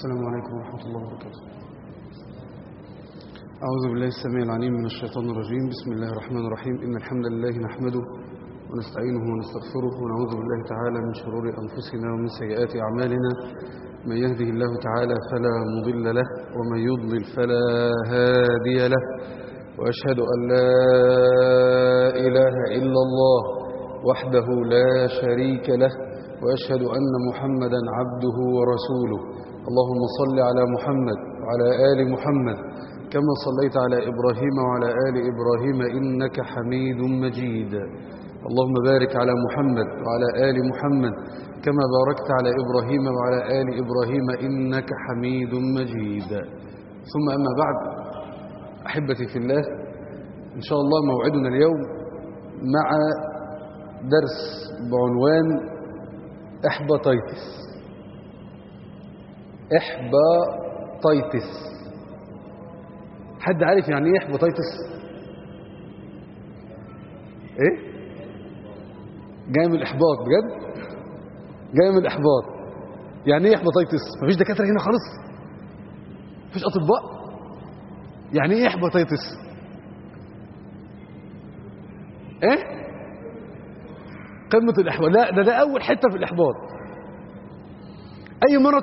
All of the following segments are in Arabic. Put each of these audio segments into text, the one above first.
السلام عليكم ورحمة الله وبركاته. أعوذ بالله السميع العليم من الشيطان الرجيم. بسم الله الرحمن الرحيم. إن الحمد لله نحمده ونستعينه ونستغفره ونعوذ بالله تعالى من شرور أنفسنا ومن سيئات أعمالنا. من يهده الله تعالى فلا مضل له ومن يضلل فلا هادي له، وأشهد أن لا إله إلا الله وحده لا شريك له، وأشهد أن محمدا عبده ورسوله. اللهم صل على محمد وعلى آل محمد كما صليت على إبراهيم وعلى آل إبراهيم إنك حميد مجيد. اللهم بارك على محمد وعلى آل محمد كما باركت على إبراهيم وعلى آل إبراهيم إنك حميد مجيد. ثم أما بعد، أحبتي في الله، إن شاء الله موعدنا اليوم مع درس بعنوان إحباطيتس. إحباطيتس، حد عارف يعني إيه إحباطيتس؟ إيه؟ جاي من الإحباط بجد؟ جاي من الإحباط. يعني إيه إحباطيتس؟ مفيش دكاترة هنا خالص؟ مفيش أطباء؟ يعني إيه إحباطيتس؟ إيه؟ قمة الإحباط. لا، ده أول حتة في الإحباط. أي مرض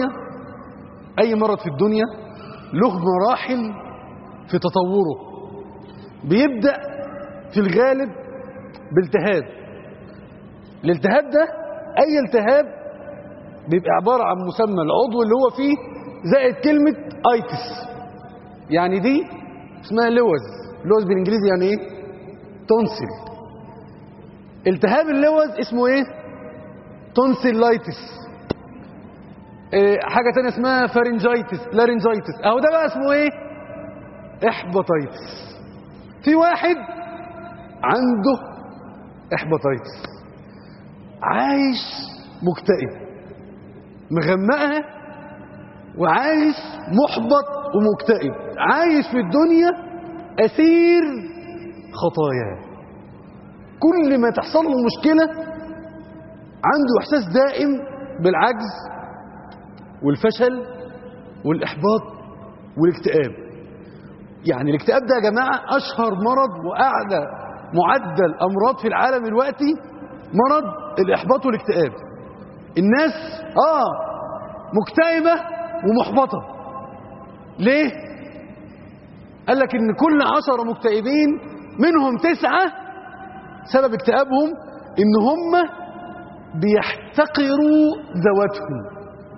في الدنيا له مراحل في تطوره. بيبدأ في الغالب بالتهاب. الالتهاب ده أي التهاب بيبقى عبارة عن مسمى العضو اللي هو فيه زائد كلمة ايتس. يعني دي اسمها لوز بالإنجليزي. يعني إيه؟ تونسل. التهاب اللوز اسمه إيه؟ تونسيلايتس. حاجة تانية اسمها لارنجايتس. اهو ده بقى اسمه ايه؟ احباطيتس. في واحد عنده احباطيتس عايش مكتئب مغمقها، وعايش محبط ومكتئب، عايش في الدنيا اسير خطاياه. كل ما تحصل له مشكلة عنده احساس دائم بالعجز والفشل والإحباط والاكتئاب. يعني الاكتئاب ده يا جماعة أشهر مرض وأعلى معدل أمراض في العالم دلوقتي، مرض الإحباط والاكتئاب. الناس مكتئبة ومحبطة. ليه؟ قال لك إن كل 10 مكتئبين منهم 9 سبب اكتئابهم إن هم بيحتقروا ذواتهم،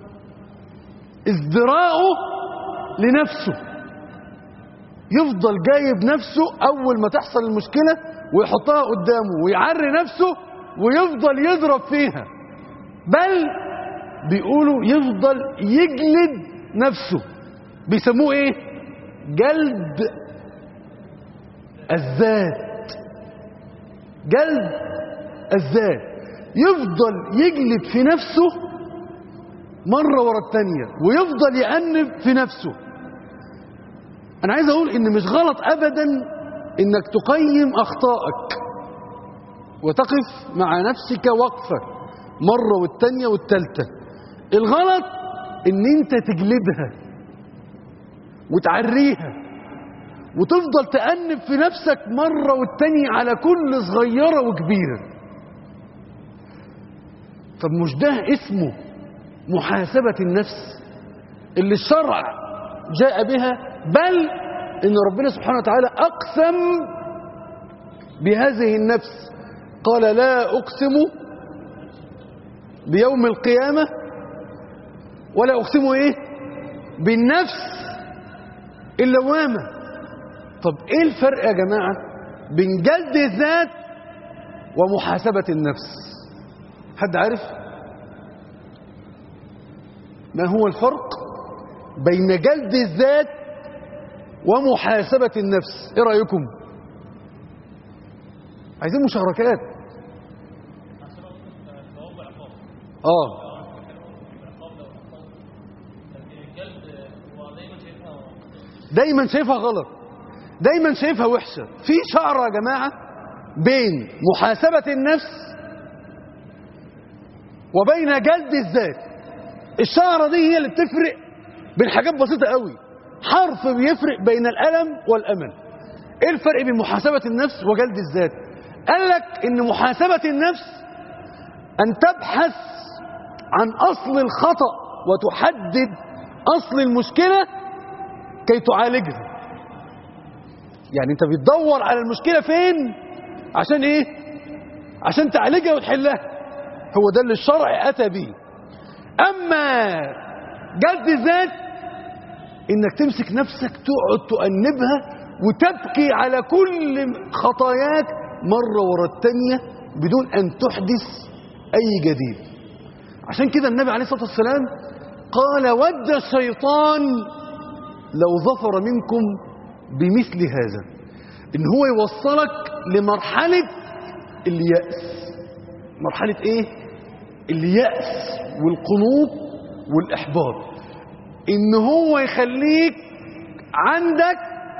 ازدراءه لنفسه. يفضل جايب نفسه أول ما تحصل المشكلة ويحطها قدامه ويعري نفسه ويفضل يضرب فيها، بل بيقولوا يفضل يجلد نفسه. بيسموه ايه؟ جلد الذات. جلد الذات. يفضل يجلد في نفسه مرة ورا التانية ويفضل يأنب في نفسه. أنا عايز أقول إن مش غلط أبدا إنك تقيم أخطائك وتقف مع نفسك وقفة مرة والتانية والتالتة. الغلط إن أنت تجلدها وتعريها وتفضل تأنب في نفسك مرة والتانية على كل صغيرة وكبيرة. طب مش ده اسمه محاسبة النفس اللي الشرع جاء بها؟ بل إن ربنا سبحانه وتعالى أقسم بهذه النفس. قال لا أقسم بيوم القيامة ولا أقسم إيه؟ بالنفس اللوامة. طب إيه الفرق يا جماعة بين جلد الذات ومحاسبة النفس؟ حد عارف؟ ما هو الفرق بين جلد الذات ومحاسبة النفس؟ ايه رأيكم؟ عايزين مشاركات. دايما شايفها غلط، دايما شايفها وحشة. في شعرة يا جماعة بين محاسبة النفس وبين جلد الذات. الشعرة دي هي اللي بتفرق بين حاجات بسيطة قوي. حرف بيفرق بين الألم والأمل. ايه الفرق بين محاسبة النفس وجلد الذات؟ قال لك ان محاسبة النفس ان تبحث عن اصل الخطأ وتحدد اصل المشكلة كي تعالجها. يعني انت بتدور على المشكلة فين عشان ايه؟ عشان تعالجها وتحلها. هو ده اللي الشرع اتى به. اما جلد الذات انك تمسك نفسك تقعد تؤنبها وتبكي على كل خطاياك مرة ورا التانية بدون ان تحدث اي جديد. عشان كده النبي عليه الصلاة والسلام قال ود الشيطان لو ظفر منكم بمثل هذا، ان هو يوصلك لمرحلة اليأس. مرحلة ايه؟ اليأس والقنوط والإحباط. ان هو يخليك عندك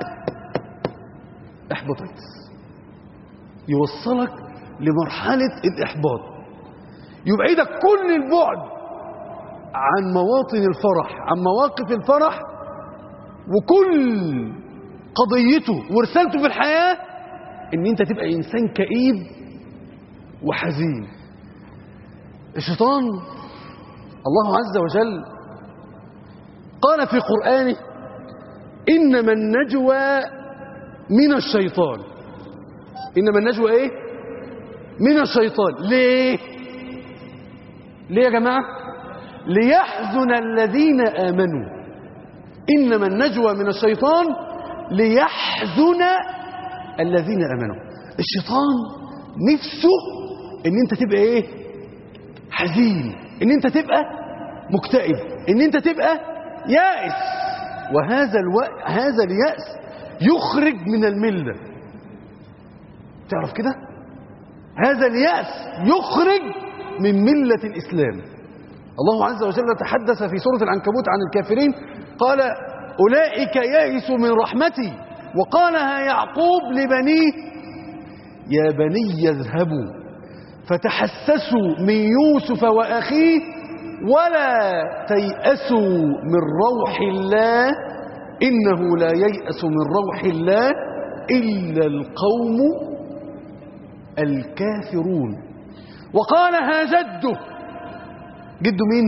احباطات، يوصلك لمرحلة الإحباط، يبعدك كل البعد عن مواطن الفرح، عن مواقف الفرح، وكل قضيته ورسالته في الحياة ان انت تبقى انسان كئيب وحزين. الشيطان الله عز وجل قال في قرآنه إنما النجوى من الشيطان. إنما النجوى إيه؟ من الشيطان. ليه؟ ليه يا جماعة؟ ليحزن الذين آمنوا. إنما النجوى من الشيطان ليحزن الذين آمنوا. الشيطان نفسه إن أنت تبقى إيه؟ حزين، إن أنت تبقى مكتئب، إن أنت تبقى يائس. هذا اليأس يخرج من الملة. تعرف كده؟ هذا اليأس يخرج من ملة الإسلام. الله عز وجل تحدث في سورة العنكبوت عن الكافرين قال أولئك يئسوا من رحمتي. وقالها يعقوب لبنيه يا بني يذهبوا فتحسسوا من يوسف وأخيه ولا تيأسوا من روح الله إنه لا ييأس من روح الله إلا القوم الكافرون. وقالها جده. جده مين؟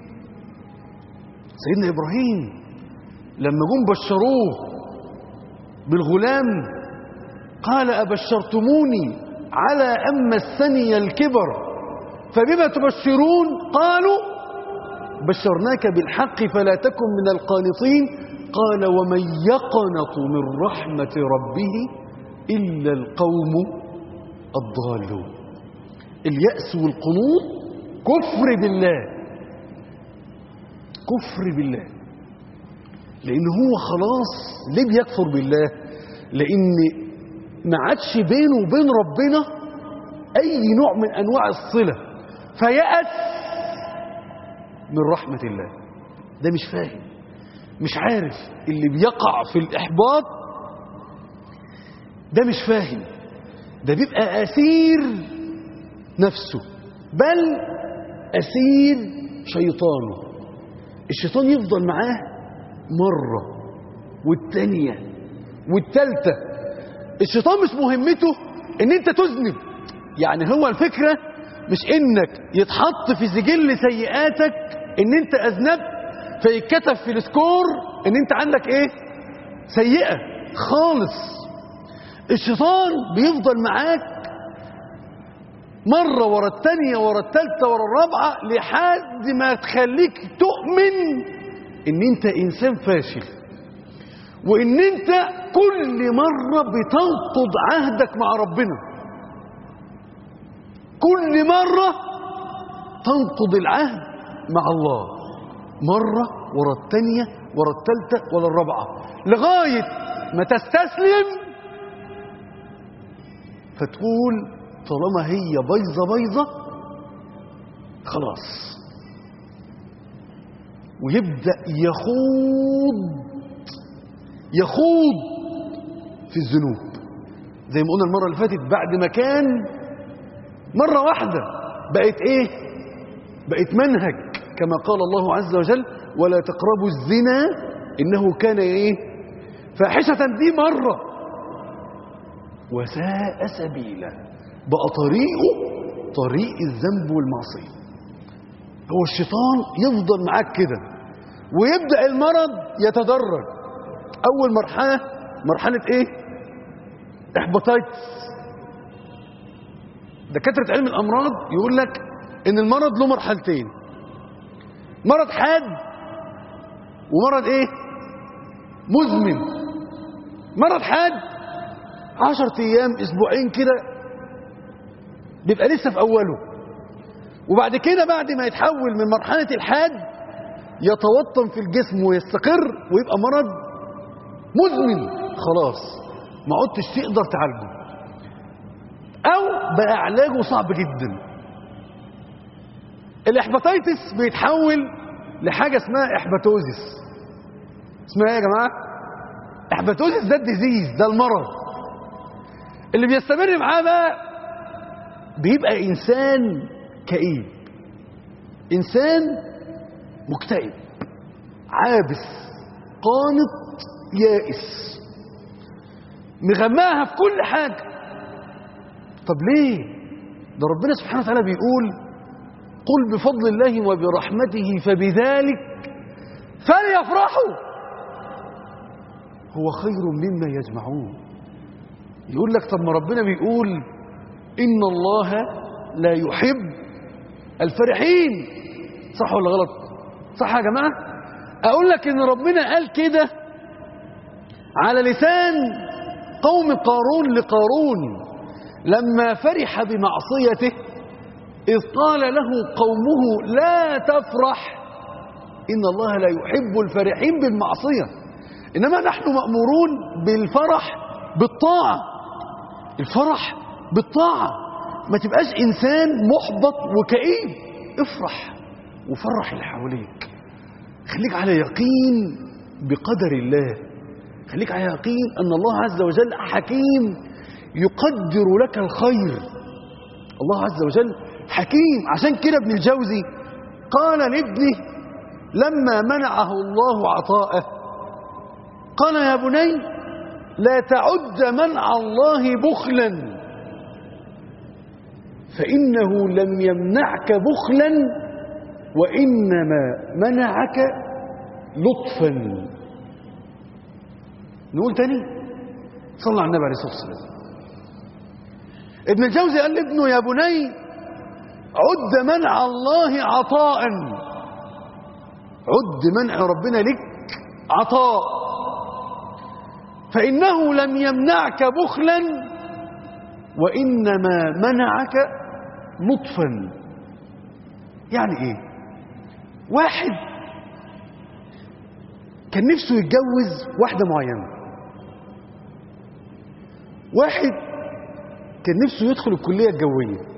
سيدنا إبراهيم. لما جم بشروه بالغلام قال أبشرتموني على أن مسني الكبر فبما تبشرون قالوا بشرناك بالحق فلا تكن من القانطين قال ومن يقنط من رحمة ربه إلا القوم الضالون. اليأس والقنوط كفر بالله، كفر بالله. لأن هو خلاص ليه بيكفر بالله؟ لأن ما عادش بينه وبين ربنا أي نوع من أنواع الصلة، فيأس من رحمة الله. ده مش فاهم، مش عارف. اللي بيقع في الإحباط ده مش فاهم، ده بيبقى أسير نفسه، بل أسير شيطانه. الشيطان يفضل معاه مرة والتانية والتالتة. الشيطان مش مهمته ان انت تذنب. يعني هو الفكرة مش انك يتحط في سجل سيئاتك ان انت اذنبت فيتكتب في السكور ان انت عندك ايه؟ سيئة خالص. الشيطان بيفضل معاك مرة ورا التانية ورا التالتة ورا الرابعة لحد ما تخليك تؤمن ان انت انسان فاشل، وان انت كل مرة بتنقض عهدك مع ربنا. كل مرة تنقض العهد مع الله، مرة ورا التانية ورا التالتة ورا الرابعة لغاية ما تستسلم فتقول طالما هي بيضة خلاص، ويبدأ يخوض في الذنوب. زي ما قلنا المرة اللي فاتت، بعد ما كان مرة واحدة بقت ايه؟ بقت منهج كما قال الله عز وجل ولا تقربوا الزنا إنه كان فاحشة. دي مرة وساء سبيلا، بقى طريقه طريق الذنب والمعصية. هو الشيطان يفضل معاك كده، ويبدأ المرض يتدرج. أول مرحلة إحباطيتس. دكاترة علم الأمراض يقول لك إن المرض له مرحلتين: مرض حاد ومرض مزمن. مرض حاد 10 أيام أسبوعين كده بيبقى لسه في أوله، وبعد كده بعد ما يتحول من مرحلة الحاد يتوطن في الجسم ويستقر ويبقى مرض مزمن، خلاص ما عدتش تقدر تعالجه، أو بقى علاجه صعب جدا. الإحباطيتس بيتحول لحاجة اسمها إحباتوزيس. اسمها ايه يا جماعة؟ إحباتوزيس. ده الديزيز، ده المرض اللي بيستمر معاه بقى بيبقى إنسان كئيب، إنسان مكتئب، عابس، قانط، يائس، مغماها في كل حاجة. طب ليه؟ ده ربنا سبحانه وتعالى بيقول قل بفضل الله وبرحمته فبذلك فليفرحوا هو خير مما يجمعون. يقول لك طب ما ربنا بيقول إن الله لا يحب الفرحين، صح ولا غلط؟ صح يا جماعة؟ أقول لك إن ربنا قال كده على لسان قوم قارون لقارون لما فرح بمعصيته، إذ قال له قومه لا تفرح إن الله لا يحب الفرحين بالمعصية، إنما نحن مأمورون بالفرح بالطاعة. الفرح بالطاعة، ما تبقاش إنسان محبط وكئيب. افرح وفرح اللي حواليك، خليك على يقين بقدر الله، خليك على يقين أن الله عز وجل حكيم يقدر لك الخير. الله عز وجل حكيم. عشان كده ابن الجوزي قال لابنه لما منعه الله عطاءه، قال يا بني لا تعد منع الله بخلا، فإنه لم يمنعك بخلا وإنما منعك لطفا. نقول تاني، صلى على النبي عليه الصلاة والسلام. ابن الجوزي قال لابنه يا بني عد منع الله عطاء، عد منع ربنا لك عطاء، فإنه لم يمنعك بخلا وإنما منعك لطفا. يعني ايه؟ واحد كان نفسه يتجوز واحدة معينة، واحد كان نفسه يدخل الكلية الجوية،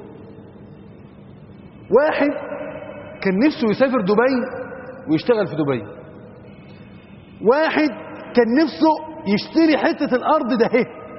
واحد كان نفسه يسافر دبي ويشتغل في دبي، واحد كان نفسه يشتري حتة الأرض ده،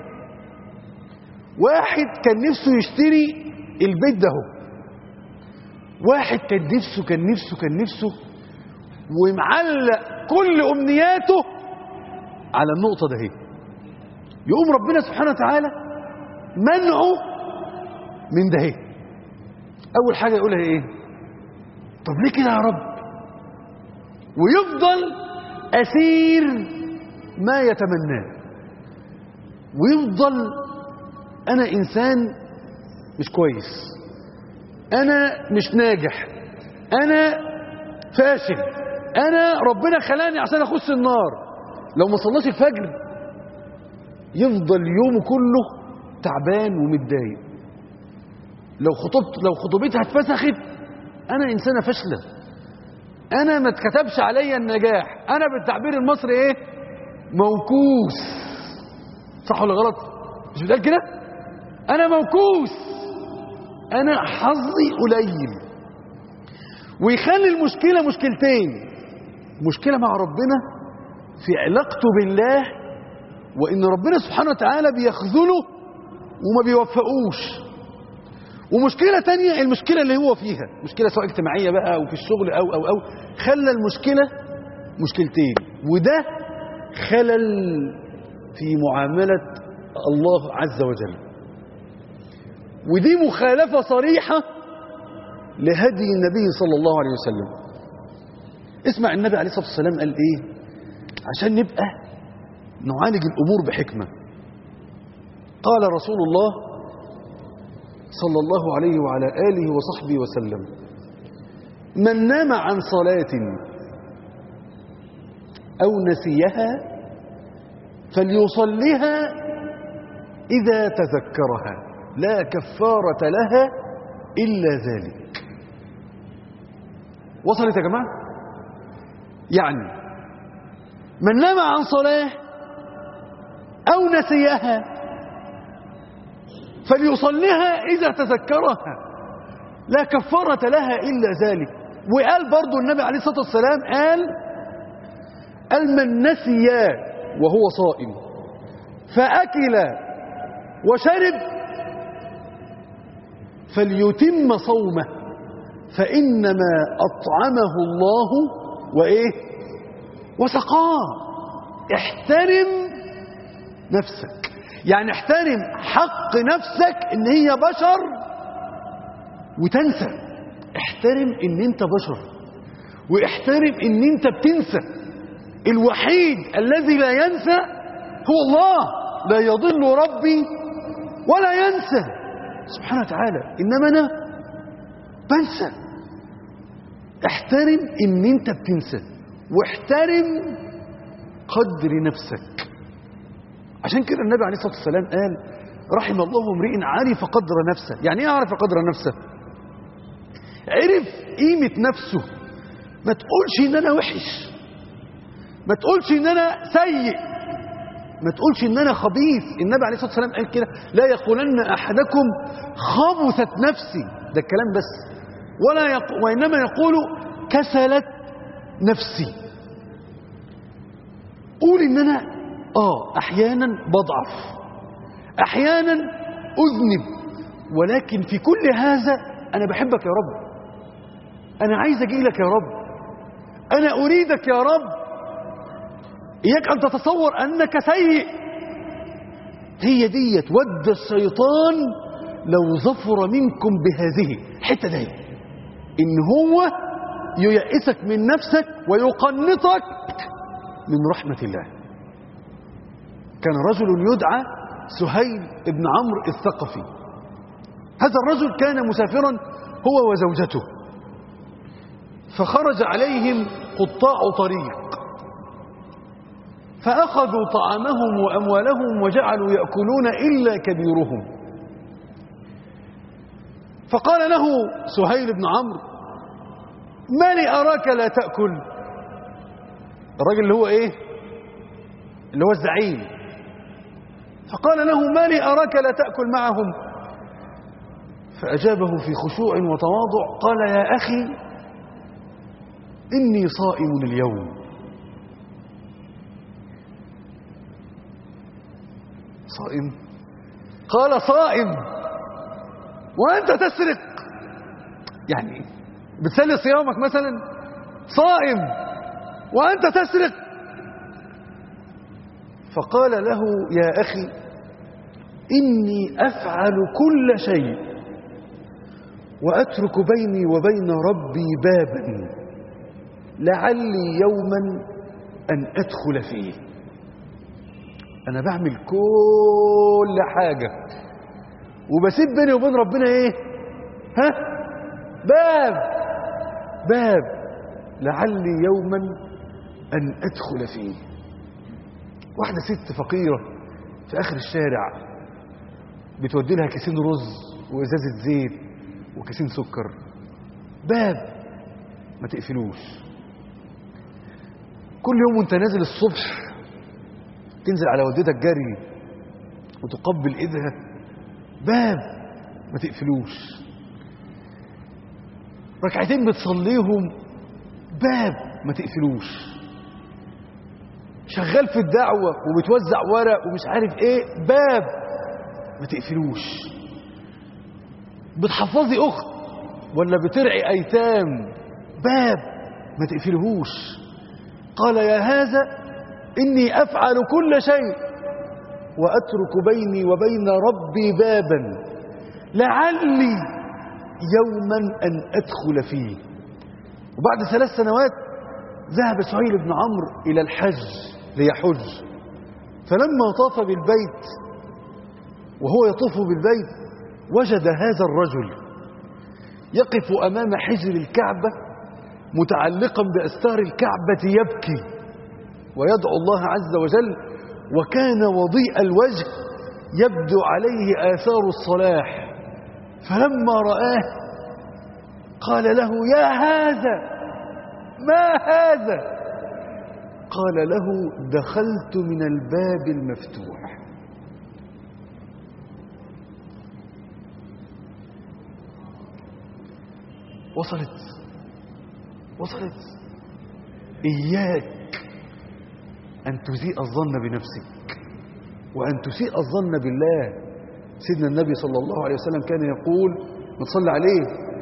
واحد كان نفسه يشتري البيت ده، واحد كان نفسه ومعلق كل أمنياته على النقطة ده. يقوم ربنا سبحانه وتعالى منعه من ده. أول حاجة يقولها إيه؟ طب ليه كده يا رب؟ ويفضل أسير ما يتمناه، ويفضل أنا إنسان مش كويس، أنا مش ناجح، أنا فاشل، أنا ربنا خلاني عشان أخش النار. لو ما صلاش الفجر يفضل يومه كله تعبان ومتضايق. لو خطوبتها اتفسخت أنا إنسانة فاشلة، أنا ما اتكتبش عليا النجاح، أنا بالتعبير المصري إيه؟ موكوس. صح ولا غلط؟ مش بتقال كده؟ أنا موكوس، أنا حظي قليل. ويخلي المشكلة مشكلتين: مشكلة مع ربنا في علاقته بالله، وإن ربنا سبحانه وتعالى بيخذله وما بيوفقوش، ومشكلة تانية، المشكلة اللي هو فيها مشكلة سواء اجتماعية بقى أو في الشغل أو خلى المشكلة مشكلتين، وده خلل في معاملة الله عز وجل، ودي مخالفة صريحة لهدي النبي صلى الله عليه وسلم. اسمع النبي عليه الصلاة والسلام قال ايه عشان نبقى نعالج الأمور بحكمة. قال رسول الله صلى الله عليه وعلى آله وصحبه وسلم: من نام عن صلاة أو نسيها فليصلها إذا تذكرها لا كفارة لها إلا ذلك. وصلت يا جماعة؟ يعني من نام عن صلاة أو نسيها فليصلها إذا تذكرها لا كفارة لها إلا ذلك. وقال برضو النبي عليه الصلاة والسلام قال من نسي وهو صائم فأكل وشرب فليتم صومه فإنما أطعمه الله وسقاه. احترم نفسك، يعني احترم حق نفسك ان هي بشر وتنسى. احترم ان انت بشر، واحترم ان انت بتنسى. الوحيد الذي لا ينسى هو الله، لا يضل ربي ولا ينسى سبحانه وتعالى، انما انا بنسى. احترم ان انت بتنسى، واحترم قدر نفسك. عشان كده النبي عليه الصلاة والسلام قال: رحم الله امرئ عرف قدر نفسه. يعني ايه عرف قدر نفسه؟ عرف قيمة نفسه. ما تقولش ان انا وحش، ما تقولش ان انا سيء، ما تقولش ان انا خبيث. النبي عليه الصلاة والسلام قال كده: لا يقولن احدكم خبثت نفسي، ده الكلام بس، وانما يقول كسلت نفسي. قول ان انا احيانا بضعف، احيانا اذنب، ولكن في كل هذا انا بحبك يا رب، انا عايز اجي لك يا رب، انا اريدك يا رب. اياك ان تتصور انك سيء. هي ديت ود الشيطان لو ظفر منكم بهذه الحته دي، ان هو ييأسك من نفسك ويقنطك من رحمة الله. كان رجل يدعى سهيل بن عمرو الثقفي. هذا الرجل كان مسافرا هو وزوجته، فخرج عليهم قطاع طريق فأخذوا طعامهم وأموالهم وجعلوا يأكلون إلا كبيرهم. فقال له سهيل بن عمرو: ما لي أراك لا تأكل؟ الراجل اللي هو اللي هو الزعيم. فقال له: ما لي أراك لا تأكل معهم؟ فأجابه في خشوع وتواضع قال: يا أخي إني صائم اليوم. صائم؟ قال: صائم وأنت تسرق؟ يعني بتسلي صيامك مثلا؟ صائم وأنت تسرق؟ فقال له: يا أخي إني أفعل كل شيء وأترك بيني وبين ربي بابا لعلي يوما أن أدخل فيه. أنا بعمل كل حاجة وبسيب بيني وبين ربنا باب لعلي يوما أن أدخل فيه. واحدة ست فقيرة في آخر الشارع بتودي لها كيسين رز وإزازة زيت وكيسين سكر. باب ما تقفلوش. كل يوم وانت نازل الصبح تنزل على والدتك جري وتقبل ايدها. باب ما تقفلوش. ركعتين بتصليهم. باب ما تقفلوش. شغال في الدعوة وبتوزع ورق ومش عارف ايه. باب ما تقفلوش. بتحفظي أخت ولا بترعي أيتام، باب ما تقفلهوش. قال يا هذا إني أفعل كل شيء وأترك بيني وبين ربي بابا لعلي يوما أن أدخل فيه. وبعد 3 سنوات ذهب سهيل بن عمرو إلى الحج ليحج، فلما طاف بالبيت وهو يطوف بالبيت وجد هذا الرجل يقف أمام حجر الكعبة متعلقا بأستار الكعبة يبكي ويدعو الله عز وجل، وكان وضيء الوجه يبدو عليه آثار الصلاح. فلما رآه قال له يا هذا ما هذا؟ قال له دخلت من الباب المفتوح. وصلت. إياك أن تسيء الظن بنفسك وأن تسيء الظن بالله. سيدنا النبي صلى الله عليه وسلم كان يقول نصلي عليه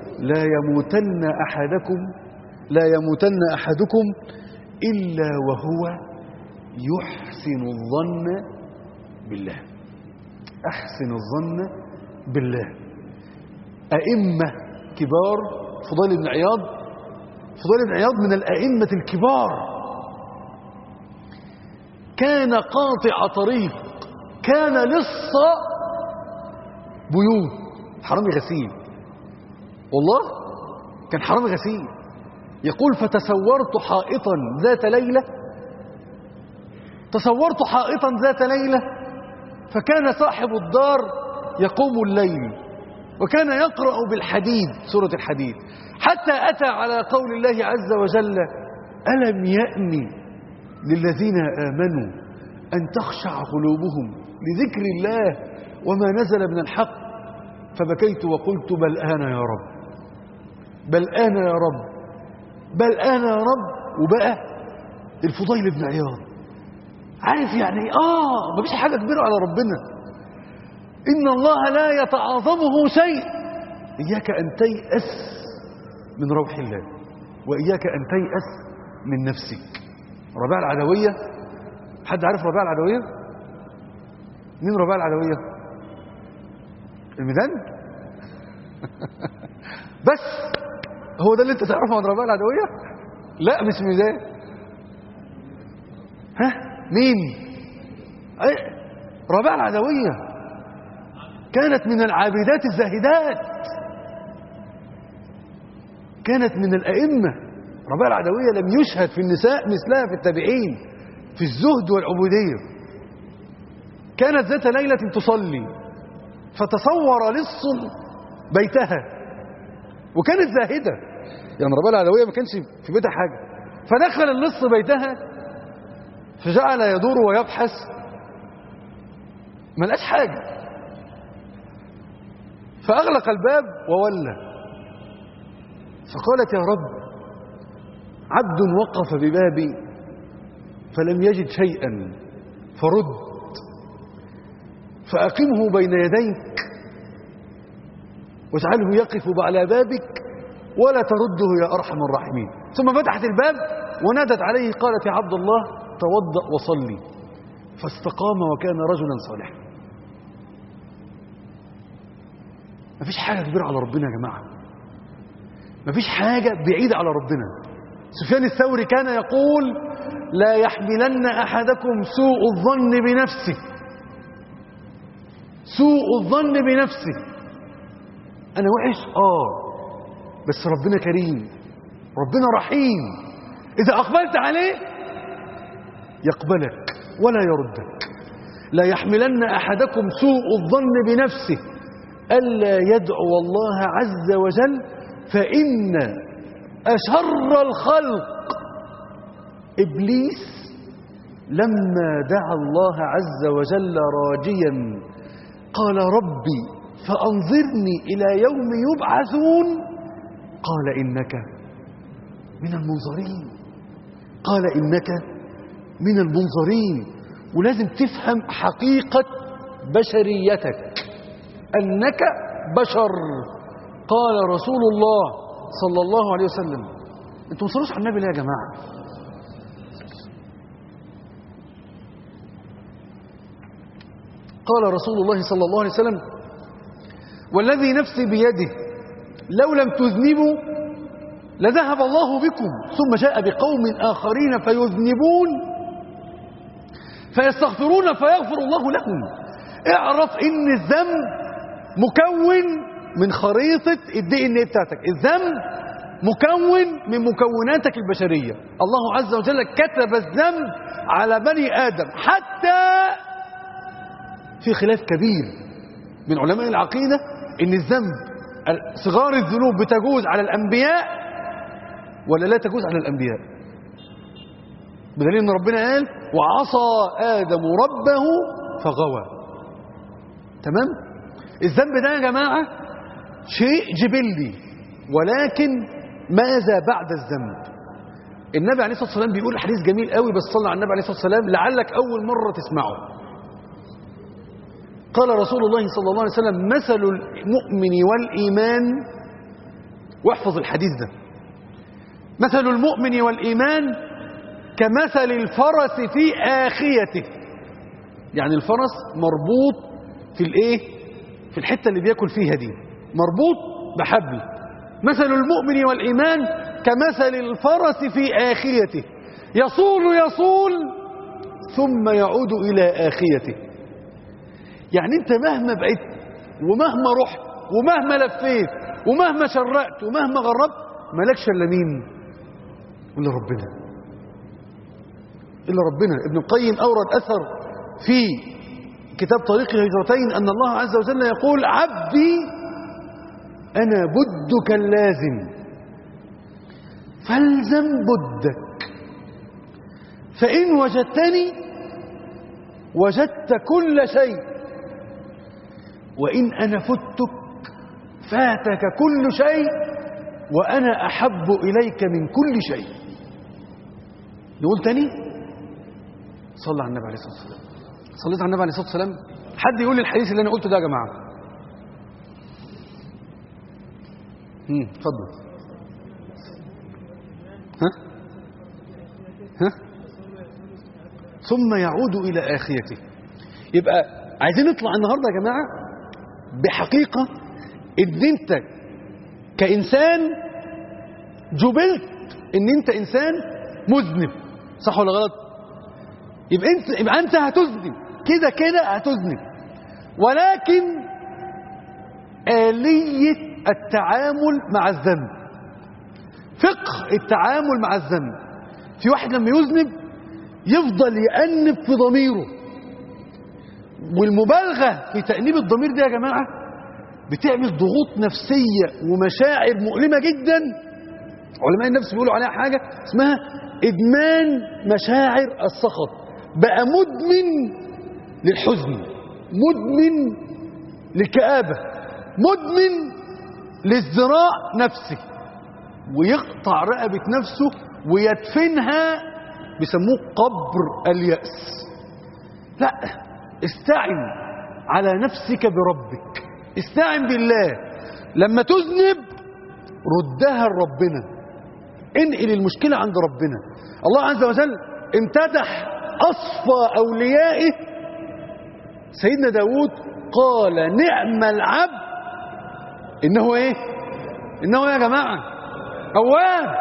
لا يموتن أحدكم إلا وهو يحسن الظن بالله. أحسن الظن بالله. أئمة كبار، فضيل بن عياض من الأئمة الكبار، كان قاطع طريق، كان لص بيوت، حرامي غسيل، والله كان حرامي غسيل. يقول فتسورت حائطا ذات ليلة فكان صاحب الدار يقوم الليل وكان يقرأ بالحديد، سورة الحديد، حتى أتى على قول الله عز وجل ألم يأن للذين آمنوا أن تخشع قلوبهم لذكر الله وما نزل من الحق، فبكيت وقلت بل آن يا رب. وبقى الفضيل بن عياض عارف يعني مفيش حاجة كبيرة على ربنا، إن الله لا يتعاظمه شيء. إياك أن تيأس من روح الله وإياك أن تيأس من نفسك. ربيعة العدوية، حد عارف ربيعة العدوية؟ مين ربيعة العدوية؟ الميدان؟ بس هو ده اللي انت تعرفه عن ربيعة العدوية؟ لا مش ميدان. مين؟ ربيعة العدوية كانت من العابدات الزاهدات، كانت من الأئمة. ربيعة العدوية لم يشهد في النساء مثلها في التابعين في الزهد والعبودية. كانت ذات ليلة تصلي فتصور لص بيتها، وكانت زاهدة، يعني ربيعة العدوية ما كانش في بيتها حاجة، فدخل اللص بيتها فجعل يدور ويبحث ما لقاش حاجة، فأغلق الباب وولى، فقالت يا رب عبد وقف ببابي فلم يجد شيئا فرد، فأقمه بين يديك واجعله يقف على بابك ولا ترده يا أرحم الراحمين. ثم فتحت الباب ونادت عليه قالت يا عبد الله توضأ وصلي، فاستقام وكان رجلا صالحا. مفيش حاجة كبيرة على ربنا يا جماعة، مفيش حاجة بعيدة على ربنا. سفيان الثوري كان يقول لا يحملن أحدكم سوء الظن بنفسه. أنا وحش بس ربنا كريم، ربنا رحيم، إذا أقبلت عليه يقبلك ولا يردك. لا يحملن أحدكم سوء الظن بنفسه ألا يدعو الله عز وجل، فإن أشر الخلق إبليس لما دعا الله عز وجل راجيا قال ربي فأنظرني إلى يوم يبعثون قال إنك من المنظرين. ولازم تفهم حقيقة بشريتك، أنك بشر قال رسول الله صلى الله عليه وسلم. انتوا وصلوش على النبي ليه يا جماعة؟ قال رسول الله صلى الله عليه وسلم: والذي نفسي بيده لو لم تذنبوا لذهب الله بكم ثم جاء بقوم آخرين فيذنبون فيستغفرون فيغفر الله لهم. اعرف ان الذنب مكون من خريطة الDNA بتاعتك. الذنب مكون من مكوناتك البشرية. الله عز وجل كتب الذنب على بني آدم، حتى في خلاف كبير من علماء العقيدة ان الذنب صغار الذنوب بتجوز على الأنبياء ولا لا تجوز على الأنبياء، بدليل ان ربنا قال: وعصى آدم ربه فغوى. تمام؟ الذنب ده يا جماعة شيء جبلي، ولكن ماذا بعد الذنب؟ النبي عليه الصلاة والسلام بيقول حديث جميل قوي، بس صلى على النبي عليه الصلاة والسلام لعلك أول مرة تسمعه. قال رسول الله صلى الله عليه وسلم: مثل المؤمن والإيمان، واحفظ الحديث ده، مثل المؤمن والإيمان كمثل الفرس في آخيته. يعني الفرس مربوط في الايه؟ في الحتة اللي بياكل فيها دي، مربوط بحبل. مثل المؤمن والإيمان كمثل الفرس في آخيته، يصول ثم يعود إلى آخيته. يعني انت مهما بعدت ومهما رحت ومهما لفيت ومهما شرقت ومهما غربت مالكش الا مين؟ الا ربنا. الا ربنا. ابن القيم اورد اثر في كتاب طريق الهجرتين ان الله عز وجل يقول: عبدي انا بدك اللازم فالزم بدك، فان وجدتني وجدت كل شيء، وإن أنا فتك فاتك كل شيء، وأنا أحب إليك من كل شيء. نقول تاني؟ صلى على النبي عليه الصلاة والسلام. صليت على النبي عليه الصلاة والسلام؟ حد يقول لي الحديث اللي أنا قلته ده يا جماعة. اتفضل. ها ثم يعود إلى آخيته. يبقى عايزين نطلع النهاردة يا جماعة بحقيقة ان انت كإنسان جبلت ان انت انسان مذنب، صح ولا غلط؟ يبقى انت هتذنب كده هتذنب، ولكن آلية التعامل مع الذنب، فقه التعامل مع الذنب. في واحد لما يذنب يفضل يأنب في ضميره، والمبالغة في تأنيب الضمير دي يا جماعة بتعمل ضغوط نفسية ومشاعر مؤلمة جدا. علماء النفس بيقولوا عليها حاجة اسمها إدمان مشاعر السخط. بقى مدمن للحزن، مدمن للكآبة، مدمن لازدراء نفسه، ويقطع رقبة نفسه ويدفنها، بيسموه قبر اليأس. لا، استعن على نفسك بربك، استعن بالله. لما تذنب ردها لربنا، انقل المشكلة عند ربنا. الله عز وجل امتدح أصفى أوليائه سيدنا داود، قال: نعم العبد إنه إيه؟ إنه يا جماعة أواب.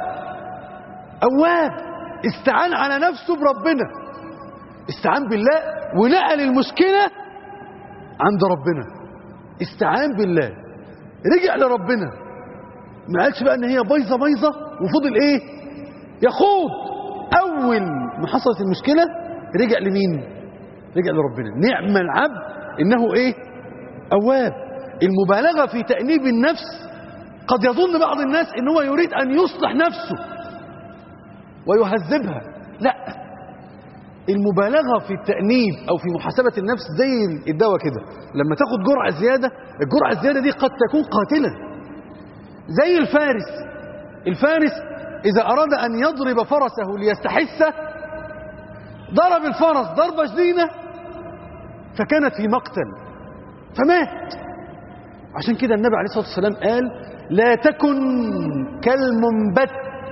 أواب. استعان على نفسه بربنا، استعان بالله ونقل المشكلة عند ربنا، استعان بالله، رجع لربنا، ما قالش بقى ان هي بايظه وفضل ايه؟ يخوض. اول ما حصلت المشكلة رجع لمين؟ رجع لربنا. نعم العبد انه ايه؟ اواب. المبالغة في تأنيب النفس، قد يظن بعض الناس ان هو يريد ان يصلح نفسه ويهذبها. لا، المبالغة في التأنيب أو في محاسبة النفس زي الدواء كده، لما تاخد جرعة زيادة، الجرعة الزيادة دي قد تكون قاتلة. زي الفارس إذا أراد أن يضرب فرسه ليستحسه، ضرب الفرس ضربة شديدة فكانت في مقتل، فمات. عشان كده النبي عليه الصلاة والسلام قال لا تكن كالمنبت.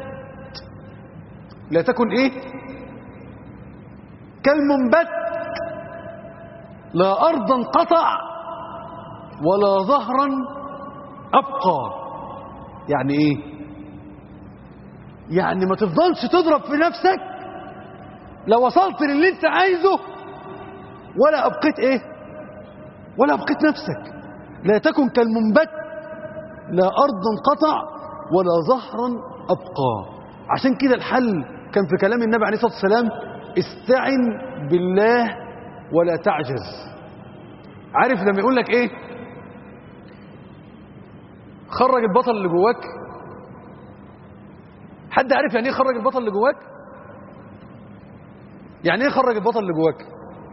لا تكن ايه؟ كالمنبت، لا أرضا قطع ولا ظهرا أبقى. يعني ايه؟ يعني ما تفضلش تضرب في نفسك لو وصلت للي انت عايزه ولا أبقيت ايه؟ ولا أبقيت نفسك. لا تكن كالمنبت، لا أرضا قطع ولا ظهرا أبقى. عشان كده الحل كان في كلام النبي عليه الصلاة والسلام استعن بالله ولا تعجز. عارف لما يقول لك ايه؟ خرج البطل اللي جواك. حد عارف يعني ايه خرج البطل اللي جواك؟ يعني ايه خرج البطل اللي جواك؟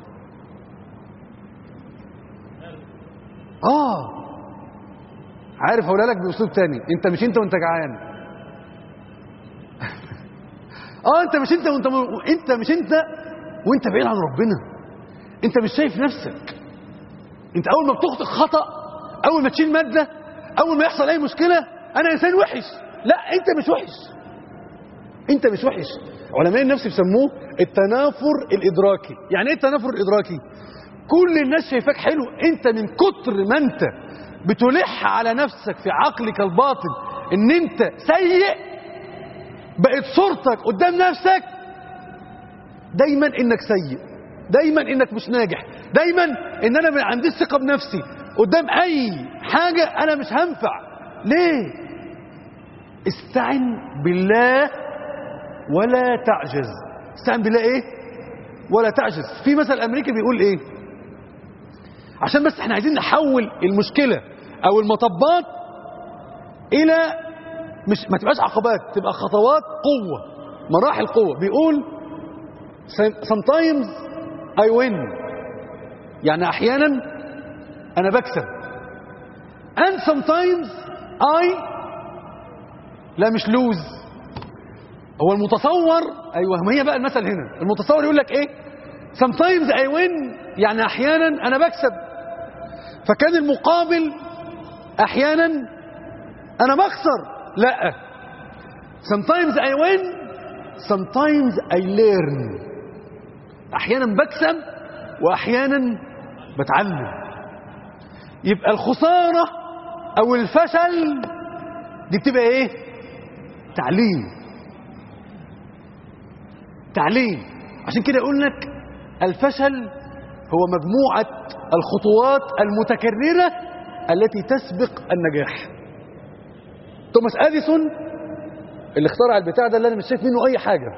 عارف هقولها لك باسلوب تاني. انت مش انت وانت جعان. انت مش انت وانت بعيد عن ربنا. انت مش شايف نفسك. انت اول ما بتخطئ خطأ، اول ما تشيل مادة، اول ما يحصل اي مشكلة، انا انسان وحش. لا، انت مش وحش. انت مش وحش. علماء النفس بيسموه التنافر الادراكي. يعني ايه التنافر الادراكي؟ كل الناس شايفاك حلو، انت من كتر ما انت بتلح على نفسك في عقلك الباطن ان انت سيء، بقت صورتك قدام نفسك دايما انك سيء، دايما انك مش ناجح، دايما ان انا ما عنديش ثقة بنفسي قدام اي حاجة، انا مش هنفع. ليه؟ استعن بالله ولا تعجز. استعن بالله ايه؟ ولا تعجز. في مثل امريكي بيقول ايه؟ عشان بس احنا عايزين نحول المشكلة او المطبات الى ما تبقاش عقبات، تبقى خطوات قوة، مراحل قوة. بيقول sometimes I win، يعني احيانا انا بكسب، and sometimes I لا مش lose. هو المتصور، ايوه ما هي بقى المثل هنا، المتصور يقول لك ايه؟ sometimes I win، يعني احيانا انا بكسب، فكان المقابل احيانا انا بخسر. لا، sometimes I win sometimes I learn. احيانا بكسب واحيانا بتعلم. يبقى الخسارة او الفشل دي بتبقى ايه؟ تعليم. عشان كده اقول لك الفشل هو مجموعة الخطوات المتكررة التي تسبق النجاح. توماس اديسون اللي اخترع البتاع ده اللي انا مش شايف منه اي حاجة،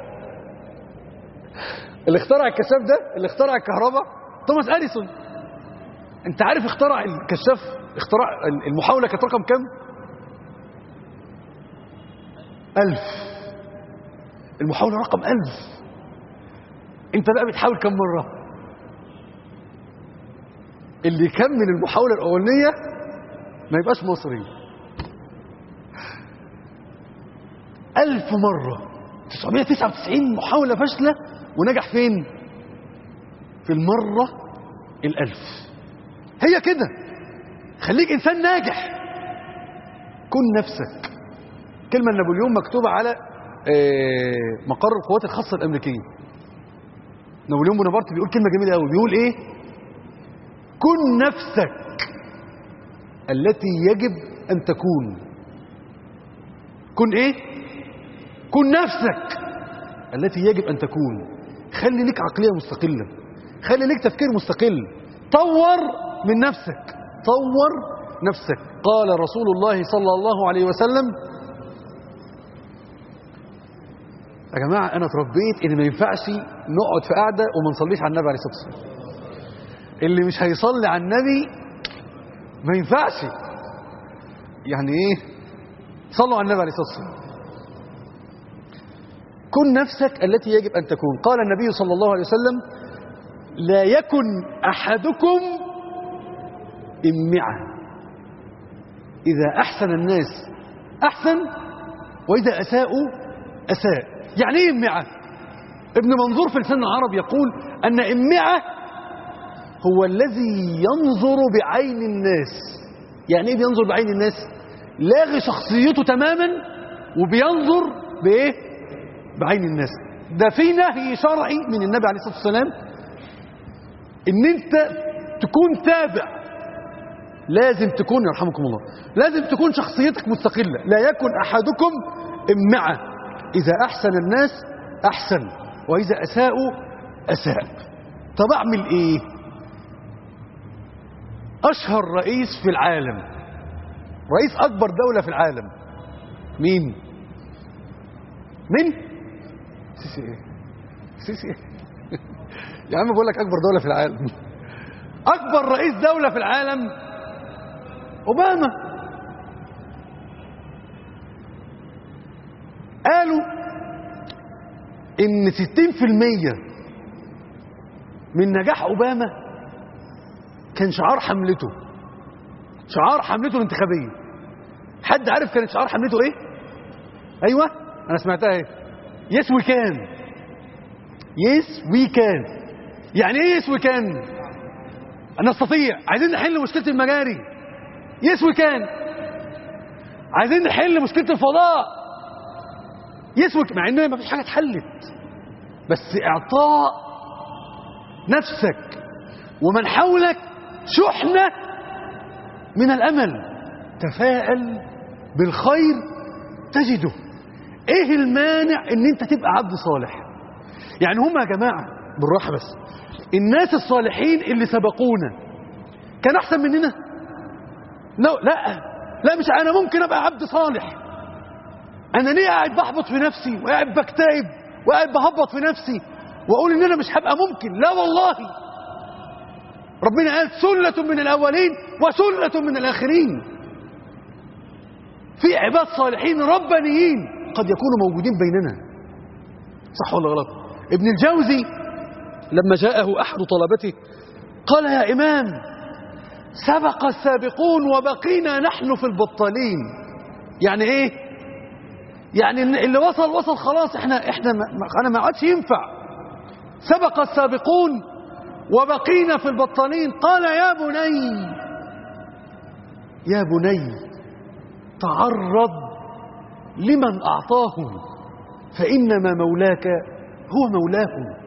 اللي اخترع الكشاف ده، اللي اخترع الكهرباء، توماس اديسون. انت عارف اخترع الكشاف، اختراع المحاولة كانت رقم كام؟ 1000. المحاولة رقم 1000. انت بقى بتحاول كم مرة؟ اللي يكمل المحاولة الأولانية ما يبقاش مصري. 1000 مرة. 999 محاولة فاشلة ونجح فين؟ في المرة 1000. هي كده. خليك إنسان ناجح. كن نفسك. كلمة نابليون مكتوبة على مقر القوات الخاصة الأمريكية. نابليون بونابرت بيقول كلمة جميلة قوي. بيقول إيه؟ كن نفسك التي يجب أن تكون. كن إيه؟ كن نفسك التي يجب أن تكون. خلي لك عقلية مستقلة، خلي لك تفكير مستقل، طور من نفسك، طور نفسك. قال رسول الله صلى الله عليه وسلم: يا جماعة أنا اتربيت إن ما ينفعش نقعد في قعدة وما نصليش على النبي عليه الصلاة والسلام. اللي مش هيصلي على النبي ما ينفعش. يعني إيه؟ صلوا على النبي عليه الصلاة والسلام. كن نفسك التي يجب أن تكون. قال النبي صلى الله عليه وسلم: لا يكن أحدكم إمعة. إذا أحسن الناس أحسن، وإذا أساءوا أساء. يعني إيه إمعة؟ ابن منظور في لسان العرب يقول أن إمعة هو الذي ينظر بعين الناس يعني ايه بينظر بعين الناس؟ لاغي شخصيته تماما وبينظر بايه؟ بعين الناس. ده في نهي شرعي من النبي عليه الصلاة والسلام ان انت تكون تابع. لازم تكون، يرحمكم الله، لازم تكون شخصيتك مستقلة. لا يكن احدكم امعة، اذا احسن الناس احسن واذا اساءوا اساء. طب اعمل ايه؟ اشهر رئيس في العالم، رئيس اكبر دولة في العالم، مين؟ سيسي ايه؟ سيسي ايه؟ يا عم بقول لك اكبر دولة في العالم. اكبر رئيس دولة في العالم اوباما. قالوا ان 60% من نجاح اوباما كان شعار حملته الانتخابية. حد عارف كان شعار حملته ايه؟ ايوه انا سمعتها ايه؟ يس وي كان. يس وي كان يعني ايه يس وي كان؟ نستطيع. عايزين نحل مشكلة المجاري، يس وي كان. عايزين نحل مشكلة الفضاء، يس وي كان. مع ان ما فيش حاجة اتحلت، بس اعطاء نفسك ومن حولك شحنة من الامل. تفاءل بالخير تجده. ايه المانع ان انت تبقى عبد صالح؟ يعني هم يا جماعة بالراحة بس، الناس الصالحين اللي سبقونا كان احسن مننا؟ لا مش انا ممكن ابقى عبد صالح. انا ليه قاعد بحبط في نفسي وقاعد بكتئب وقاعد بهبط في نفسي واقول ان انا مش هبقى ممكن؟ لا والله، ربنا قال سلة من الاولين وسلة من الاخرين. في عباد صالحين ربانيين قد يكونوا موجودين بيننا، صح ولا غلط؟ ابن الجوزي لما جاءه احد طلبته قال يا امام سبق السابقون وبقينا نحن في البطالين. يعني ايه؟ يعني اللي وصل خلاص، انا ما عادش ينفع. سبق السابقون وبقينا في البطالين. قال يا بني تعرض لمن اعطاهم فانما مولاك هو مولاهم.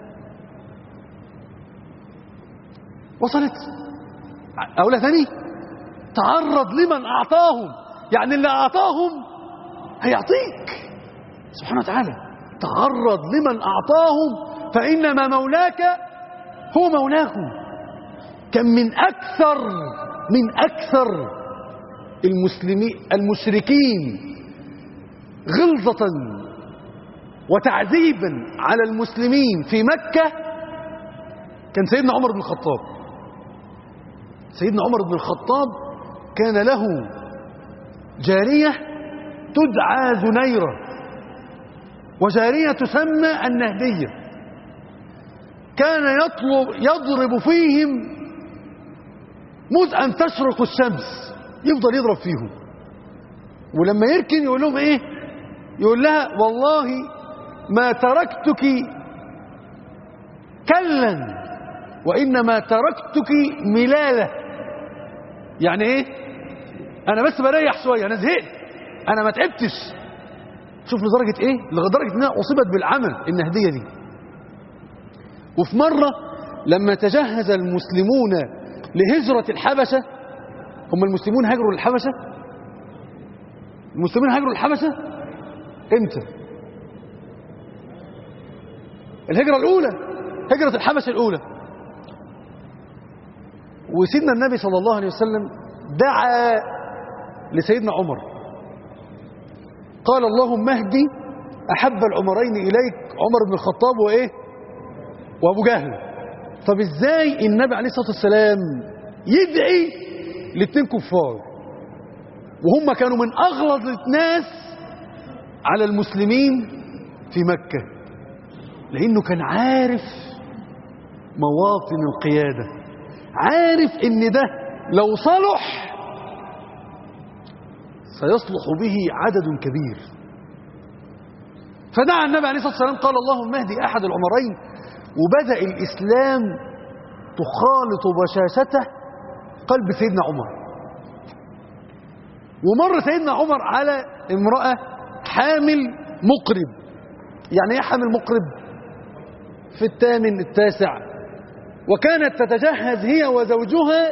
وصلت؟ أولى ثاني، تعرض لمن أعطاهم، يعني اللي أعطاهم هيعطيك سبحانه وتعالى. تعرض لمن أعطاهم فإنما مولاك هو مولاهم. كم من أكثر المشركين غلظة وتعذيبا على المسلمين في مكة كان سيدنا عمر بن الخطاب. سيدنا عمر بن الخطاب كان له جارية تدعى زنيرة، وجارية تسمى النهدية. كان يضرب فيهم مذ أن تشرق الشمس، يفضل يضرب فيهم. ولما يركن يقول لهم ايه؟ يقول لها والله ما تركتك كلا وإنما تركتك ملالة. يعني ايه؟ انا بس بريح شوية، انا زهقت، انا ما تعبتش. شوف لدرجة ايه؟ لدرجة انها اصيبت بالعمى النهدية دي. وفي مرة لما تجهز المسلمون لهجرة الحبشة، هم المسلمون هاجروا للحبشة؟ المسلمين هاجروا للحبشة امتى؟ الهجرة الأولى، هجرة الحبشة الأولى. وسيدنا النبي صلى الله عليه وسلم دعا لسيدنا عمر، قال اللهم اهدي أحب العمرين إليك، عمر بن الخطاب وإيه؟ وأبو جهل. طب إزاي النبي عليه الصلاة والسلام يدعي الاثنين كفار وهم كانوا من أغلظ الناس على المسلمين في مكة؟ لأنه كان عارف مواطن القيادة، عارف ان ده لو صلح سيصلح به عدد كبير. فدعا النبي عليه الصلاة والسلام قال اللهم اهدي أحد العمرين، وبدأ الإسلام تخالط بشاشته قلب سيدنا عمر. ومر سيدنا عمر على امرأة حامل مقرب. يعني ايه حامل مقرب؟ في الثامن التاسع، وكانت تتجهز هي وزوجها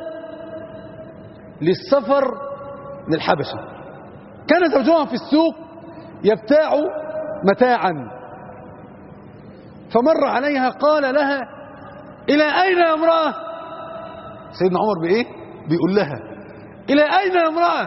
للسفر للحبشة. كان زوجها في السوق يبتاع متاعا، فمر عليها قال لها: إلى أين يا امرأة؟ سيدنا عمر بإيه؟ بيقول لها: إلى أين يا امرأة؟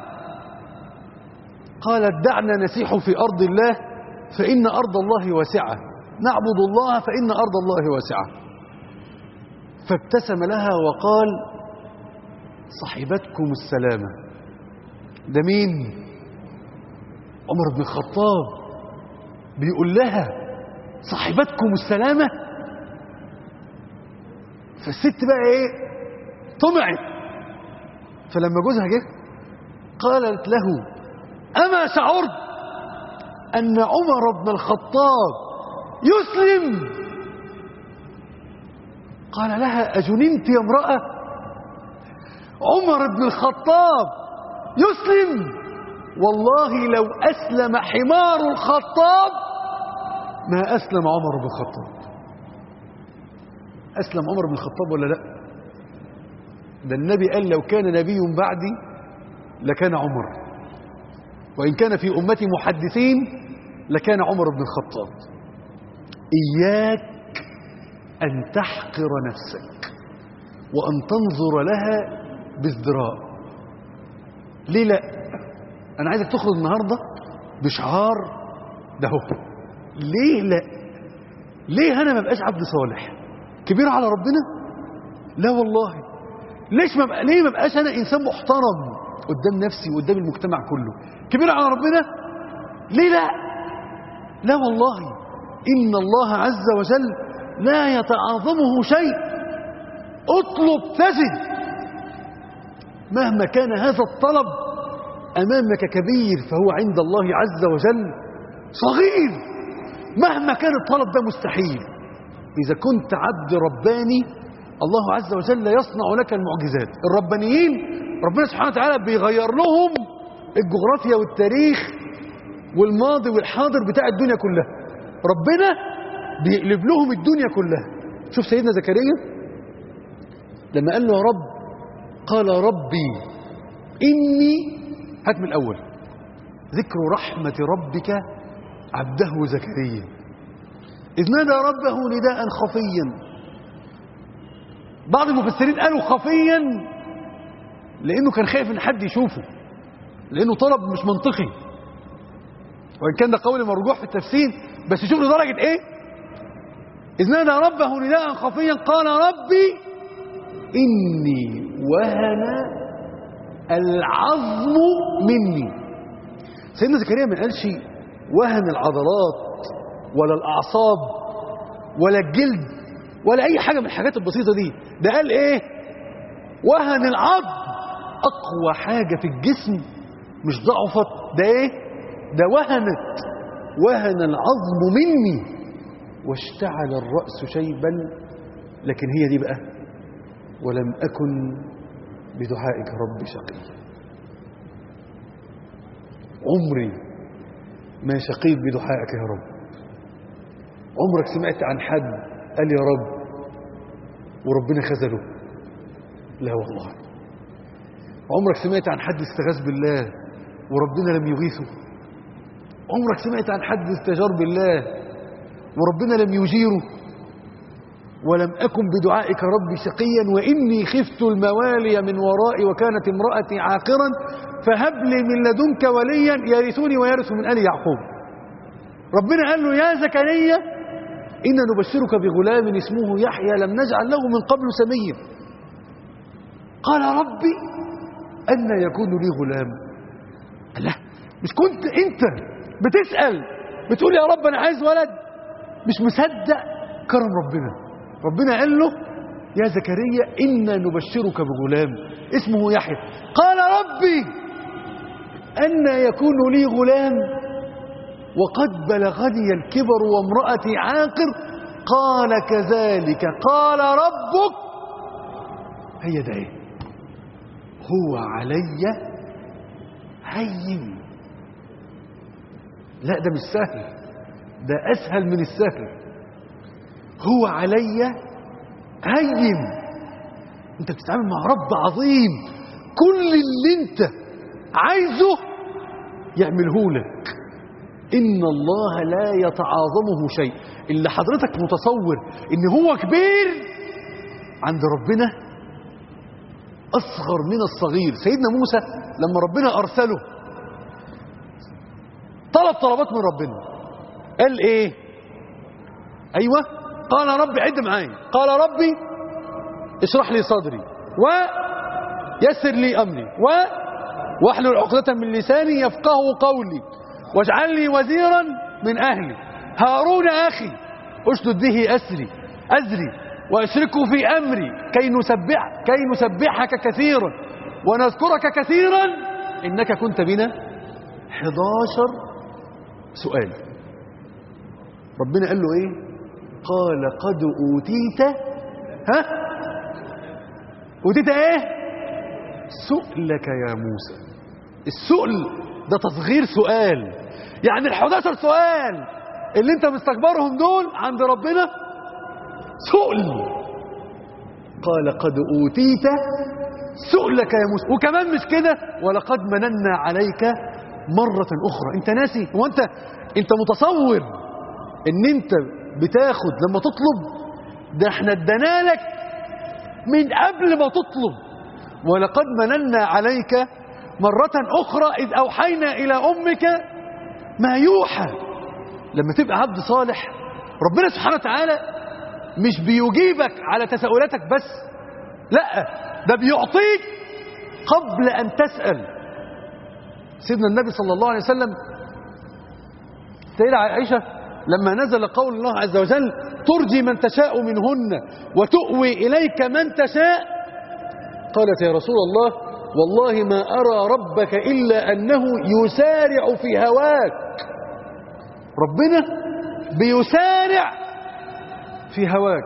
قالت: دعنا نسيح في أرض الله فإن أرض الله واسعة، نعبد الله فإن أرض الله واسعة. فابتسم لها وقال: صحبتكم السلامة. ده مين؟ عمر بن الخطاب بيقول لها: صحبتكم السلامة. فالست بقى ايه؟ طمعت. فلما جوزها جه قالت له: أما شعرت أن عمر بن الخطاب يسلم؟ قال لها: أجننت يا امرأة؟ عمر بن الخطاب يسلم؟ والله لو أسلم حمار الخطاب ما أسلم عمر بن الخطاب. أسلم عمر بن الخطاب ولا لا؟ ده النبي قال: لو كان نبي بعدي لكان عمر، وإن كان في أمتي محدثين لكان عمر بن الخطاب. إياك أن تحقر نفسك وأن تنظر لها بازدراء. ليه لا؟ أنا عايزك تخرج النهاردة بشعار ده هو. ليه لا؟ ليه أنا ما بقاش عبد صالح كبير على ربنا؟ لا والله. ليه ما بقاش أنا إنسان محترم قدام نفسي وقدام المجتمع كله كبير على ربنا؟ ليه لا؟ لا والله. إن الله عز وجل لا يتعاظمه شيء. اطلب تجد. مهما كان هذا الطلب أمامك كبير فهو عند الله عز وجل صغير. مهما كان الطلب ده مستحيل. إذا كنت عبد رباني الله عز وجل يصنع لك المعجزات. الربانيين ربنا سبحانه وتعالى بيغير لهم الجغرافيا والتاريخ والماضي والحاضر بتاع الدنيا كلها. ربنا بيقلب لهم الدنيا كلها. شوف سيدنا زكريا لما قال له: يا رب، قال: ربي إني، هات من الأول، ذكر رحمة ربك عبده زكريا إذ نادى ربه نداء خفيا. بعض المفسرين قالوا خفيا لأنه كان خايف إن حد يشوفه، لأنه طلب مش منطقي، وإن كان ده قول مرجوح في التفسير، بس شوف لدرجة إيه. إذ نادى ربه نداء خفيا قال: ربي إني وهن العظم مني. سيدنا زكريا ما قالش وهن العضلات ولا الأعصاب ولا الجلد ولا أي حاجة من الحاجات البسيطة دي. ده قال إيه؟ وهن العظم. أقوى حاجة في الجسم مش ضعفت، ده إيه؟ ده وهنت. وهن العظم مني واشتعل الرأس شيبا. لكن هي دي بقى: ولم أكن بدعائك رب شقيا. عمري ما شقيت بدعائك يا رب. عمرك سمعت عن حد قال يا رب وربنا خذله؟ لا والله. عمرك سمعت عن حد استغاث بالله وربنا لم يغيثه؟ عمرك سمعت عن حد استجار بالله وربنا لم يجيره؟ ولم أكن بدعائك ربي شقيا وإني خفت الموالي من ورائي وكانت امرأتي عاقرا فهب لي من لدنك وليا يرثني ويرث من آل يعقوب. ربنا قال له: يا زكريا إنا نبشرك بغلام اسمه يحيى لم نجعل له من قبل سميا. قال: ربي أن يكون لي غلام؟ لا، مش كنت أنت بتسأل بتقول يا رب أنا عايز ولد؟ مش مصدق كرم ربنا. ربنا قال له: يا زكريا إنا نبشرك بغلام اسمه يحيى. قال: ربي أن يكون لي غلام وقد بلغني الكبر وامرأتي عاقر؟ قال: كذلك قال ربك. هي ده ايه؟ هو علي هين. لا ده مش سهل، ده أسهل من السهل. هو علي هين. انت بتتعامل مع رب عظيم، كل اللي انت عايزه يعمله لك. إن الله لا يتعاظمه شيء. اللي حضرتك متصور إن هو كبير عند ربنا أصغر من الصغير. سيدنا موسى لما ربنا أرسله طلب طلبات من ربنا، قال إيه؟ أيوة، قال ربي، عد معايا، قال ربي اشرح لي صدري ويسر لي أمري واحلل عقدة من لساني يفقه قولي واجعل لي وزيرا من أهلي هارون أخي أشدد به أزري وأشركه في أمري كي نسبحك كثيرا ونذكرك كثيرا إنك كنت بنا 11 سؤال. ربنا قال له إيه؟ قال قد أوتيت أوتيت إيه؟ سؤلك يا موسى. السؤل ده تصغير سؤال، يعني ال11 سؤال اللي انت مستكبرهم دول عند ربنا سؤل. قال قد أوتيت سؤلك يا موسى. وكمان مش كده، ولقد مننا عليك مرة أخرى. انت ناسي؟ هو انت متصور ان انت بتاخد لما تطلب؟ ده احنا ادينا لك من قبل ما تطلب. ولقد مننا عليك مرة أخرى إذ أوحينا إلى أمك ما يوحى. لما تبقى عبد صالح ربنا سبحانه وتعالى مش بيجيبك على تساؤلاتك بس، لا، ده بيعطيك قبل أن تسأل. سيدنا النبي صلى الله عليه وسلم، سيدة عائشة لما نزل قول الله عز وجل ترجي من تشاء منهن وتؤوي إليك من تشاء، قالت يا رسول الله والله ما أرى ربك إلا أنه يسارع في هواك. ربنا بيسارع في هواك.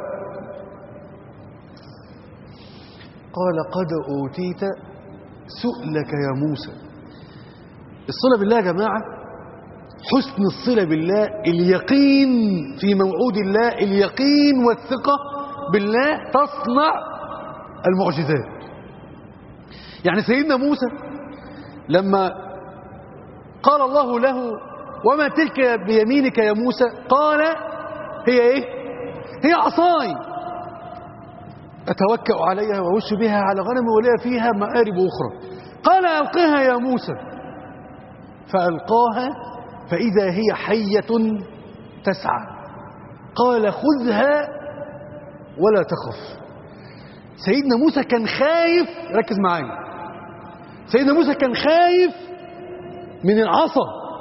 قال قد أوتيت سؤلك يا موسى. الصلة بالله يا جماعة، حسن الصلة بالله، اليقين في موعود الله، اليقين والثقة بالله تصنع المعجزات. يعني سيدنا موسى لما قال الله له وما تلك بيمينك يا موسى، قال هي ايه؟ هي عصاي أتوكأ عليها وأهش بها على غنمي ولي فيها مآرب أخرى. قال ألقها يا موسى، فألقاها فإذا هي حية تسعى. قال خذها ولا تخف. سيدنا موسى كان خايف، ركز معايا، سيدنا موسى كان خايف من العصا.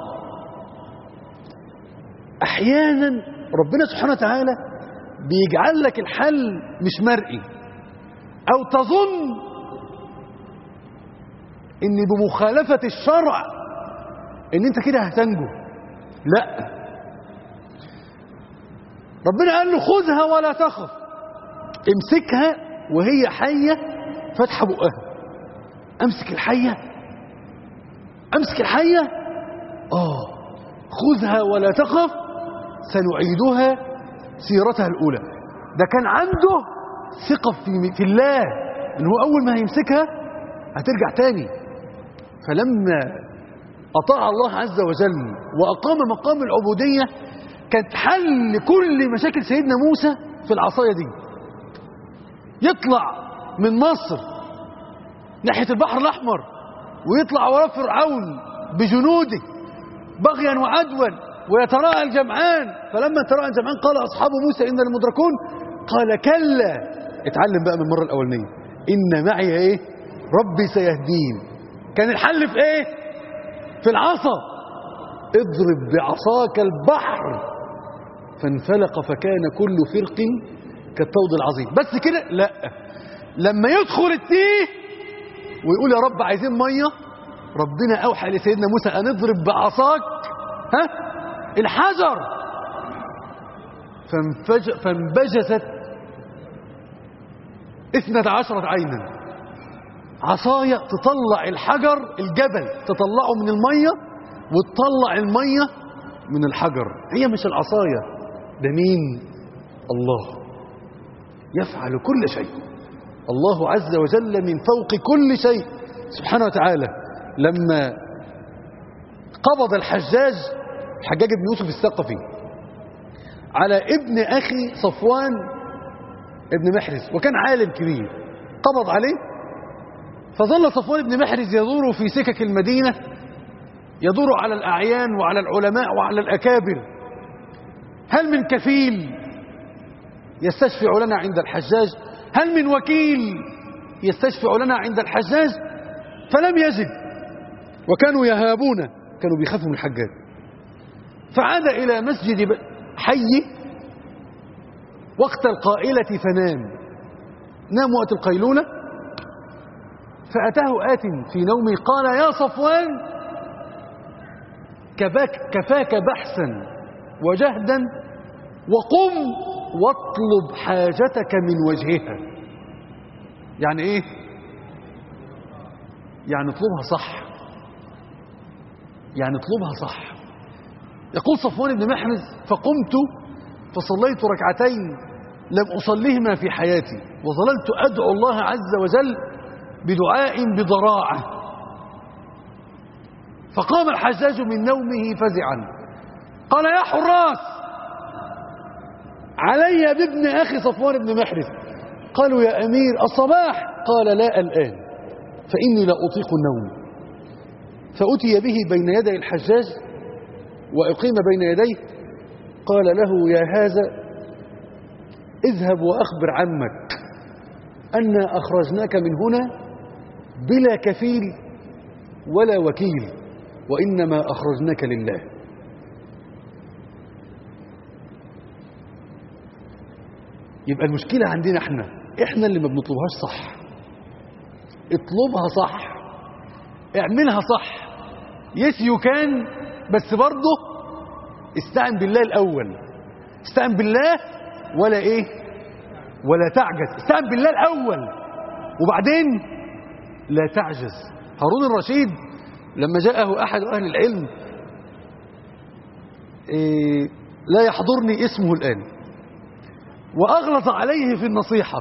أحيانا ربنا سبحانه وتعالى بيجعل لك الحل مش مرئي، أو تظن إن بمخالفة الشرع إن أنت كده هتنجو. لا، ربنا قال له خذها ولا تخف، امسكها وهي حية فاتحة بقها. امسك الحية، امسك الحية، خذها ولا تخف سنعيدها سيرتها الأولى. ده كان عنده ثقة في الله إن هو أول ما هيمسكها هترجع تاني. فلما أطاع الله عز وجل وأقام مقام العبودية كانت حل كل مشاكل سيدنا موسى في العصاية دي. يطلع من مصر ناحية البحر الأحمر ويطلع وراء فرعون بجنوده بغيا وعدوا ويتراءى الجمعان. فلما تراءى الجمعان قال أصحاب موسى إن المدركون، قال كلا. اتعلم بقى من المرة الأولانية، إن معي إيه؟ ربي سيهدين. كان الحل في إيه؟ في العصا. اضرب بعصاك البحر فانفلق فكان كل فرق كالطود العظيم. بس كده؟ لا، لما يدخل التيه ويقول يا رب عايزين ميه، ربنا اوحى لسيدنا موسى ان اضرب بعصاك الحجر فانبجست 12 عينا. عصاية تطلع الحجر، الجبل تطلعه من المية وتطلع المية من الحجر. هي مش العصاية، ده مين؟ الله يفعل كل شيء. الله عز وجل من فوق كل شيء سبحانه وتعالى. لما قبض الحجاج بن يوسف الثقفي على ابن أخي صفوان ابن محرز، وكان عالم كبير، قبض عليه، فظل صفوان بن محرز يدور في سكك المدينة، يدور على الأعيان وعلى العلماء وعلى الأكابر، هل من كفيل يستشفع لنا عند الحجاج؟ هل من وكيل يستشفع لنا عند الحجاج؟ فلم يجد، وكانوا يهابون، كانوا بيخافوا من الحجاج. فعاد إلى مسجد حي وقت القائلة فنام، نام وقت القيلولة، فأتاه آت في نومه قال: يا صفوان كفاك بحثا وجهدا، وقم واطلب حاجتك من وجهها. يعني ايه؟ يعني اطلبها صح، يعني اطلبها صح. يقول صفوان بن محرز: فقمت فصليت ركعتين لم أصليهما في حياتي، وظللت أدعو الله عز وجل بدعاء بضراعة. فقام الحجاج من نومه فزعا قال: يا حراس علي بابن أخي صفوان بن محرز. قالوا: يا أمير الصباح. قال: لا الآن، فإني لا أطيق النوم. فأتي به بين يدي الحجاج وأقيم بين يديه. قال له: يا هذا اذهب وأخبر عمك أن أخرجناك من هنا بلا كفيل ولا وكيل، وإنما أخرجناك لله. يبقى المشكلة عندنا احنا اللي ما بنطلبهاش صح. اطلبها صح، اعملها صح، يس يو كان، بس برضه استعن بالله الأول. استعن بالله ولا ايه؟ ولا تعجز. استعن بالله الأول وبعدين لا تعجز. هارون الرشيد لما جاءه أحد أهل العلم، لا يحضرني اسمه الآن، وأغلظ عليه في النصيحة،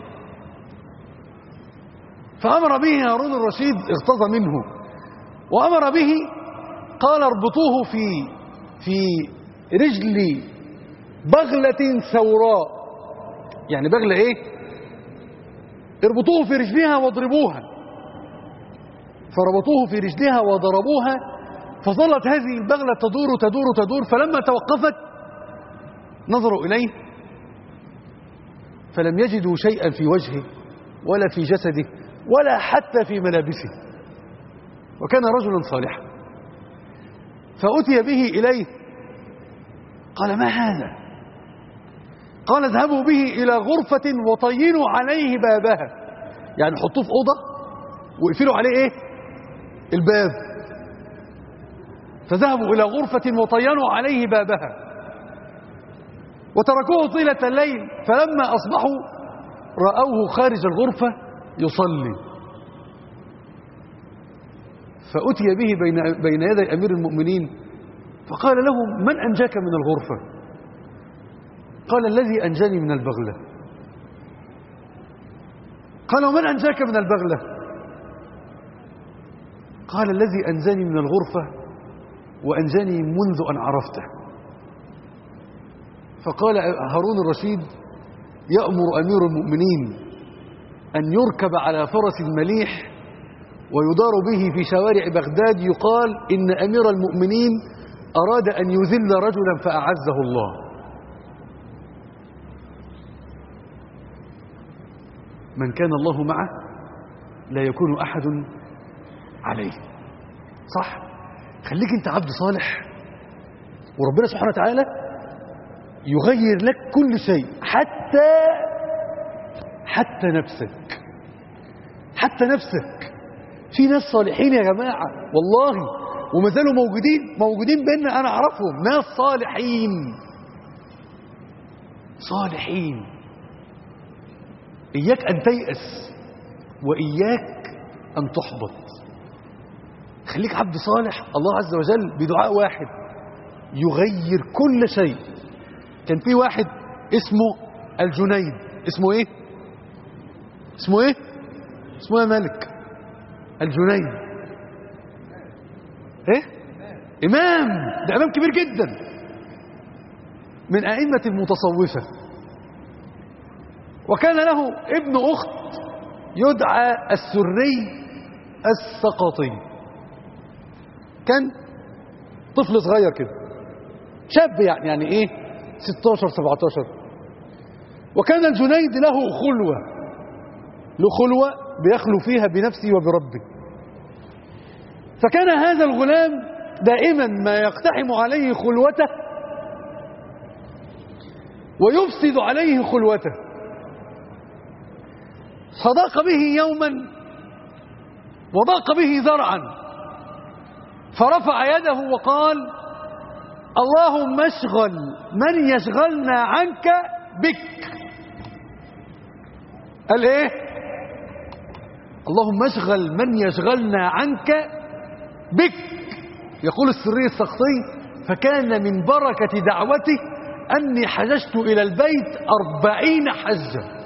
فأمر به هارون الرشيد، اغتاظ منه وأمر به، قال: اربطوه في رجل بغلة ثوراء. يعني بغلة ايه؟ اربطوه في رجلها واضربوها. فربطوه في رجلها وضربوها، فظلت هذه البغلة تدور تدور تدور، فلما توقفت نظروا إليه فلم يجدوا شيئا في وجهه ولا في جسده ولا حتى في ملابسه، وكان رجلا صالحا. فأتي به إليه قال: ما هذا؟ قال: اذهبوا به إلى غرفة وطينوا عليه بابها. يعني حطوه في أوضة وقفلوا عليه ايه؟ الباب. فذهبوا إلى غرفة وطينوا عليه بابها وتركوه طيلة الليل، فلما أصبحوا رأوه خارج الغرفة يصلي. فأتي به بين يدي أمير المؤمنين فقال له: من أنجاك من الغرفة؟ قال: الذي أنجاني من البغلة. قال: ومن أنجاك من البغلة؟ قال: الذي أنجاني من الغرفة وأنجاني منذ أن عرفته. فقال هارون الرشيد: يأمر أمير المؤمنين أن يركب على فرس مليح ويدار به في شوارع بغداد، يقال إن أمير المؤمنين أراد أن يذل رجلا فأعزه الله. من كان الله معه لا يكون أحد عليه. صح؟ خليك أنت عبد صالح وربنا سبحانه وتعالى يغير لك كل شيء، حتى نفسك. حتى نفسك. في ناس صالحين يا جماعة والله، وما زالوا موجودين بيننا، أنا أعرفهم، ناس صالحين. إياك أن تيأس، وإياك أن تحبط. خليك عبد صالح، الله عز وجل بدعاء واحد يغير كل شيء. كان في واحد اسمه الجنيد. اسمه ايه؟ اسمه ايه؟ اسمه يا مالك؟ الجنيد ايه؟ امام. ده امام كبير جدا من ائمة المتصوفة، وكان له ابن اخت يدعى السري السقطي. كان طفل صغير كده، شاب يعني ايه 16 17. وكان الجنيد له خلوة بيخلو فيها بنفسه وبربه. فكان هذا الغلام دائما ما يقتحم عليه خلوته ويفسد عليه خلوته. فضاق به يوما وضاق به ذرعا، فرفع يده وقال: اللهم اشغل من يشغلنا عنك بك. قال ايه؟ اللهم اشغل من يشغلنا عنك بك. يقول السري السقطي: فكان من بركة دعوته أني حججت إلى البيت 40 حجة.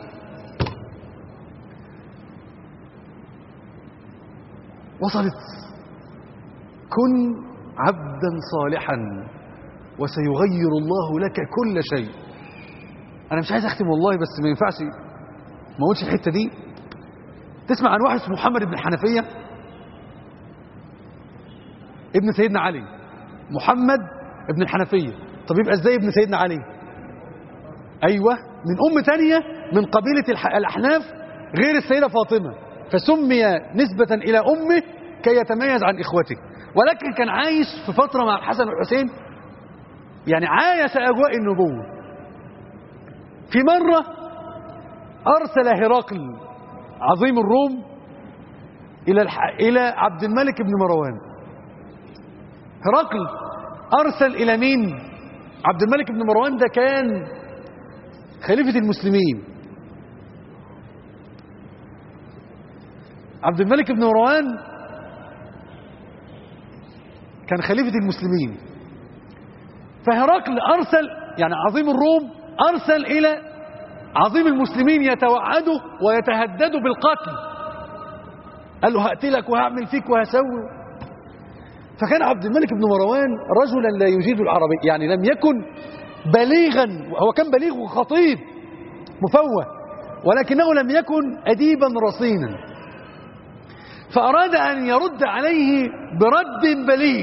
وصلت. كن عبدا صالحا وسيغير الله لك كل شيء. أنا مش عايز أختم والله، بس ما ينفعش ما أقولش الحتة دي. تسمع عن واحد اسمه محمد بن الحنفية ابن سيدنا علي. محمد ابن الحنفية. طب يبقى ازاي ابن سيدنا علي؟ ايوه، من تانية من قبيلة الأحناف غير السيدة فاطمة، فسمي نسبة إلى أمه كي يتميز عن إخوته. ولكن كان عايش في فترة مع الحسن والحسين، يعني عايش أجواء النبوة. في مرة أرسل هرقل عظيم الروم إلى عبد الملك بن مروان. هرقل أرسل إلى مين؟ عبد الملك بن مروان ده كان خليفة المسلمين. عبد الملك بن مروان كان خليفة المسلمين. فهرقل أرسل، يعني عظيم الروم أرسل إلى عظيم المسلمين يتوعده ويتهدده بالقتل. قال له هقتلك وهعمل فيك وهسوي. فكان عبد الملك بن مروان رجلا لا يجيد العربي، يعني لم يكن بليغا. هو كان بليغ وخطيب مفوه، ولكنه لم يكن أديبا رصينا. فأراد أن يرد عليه برد بليغ،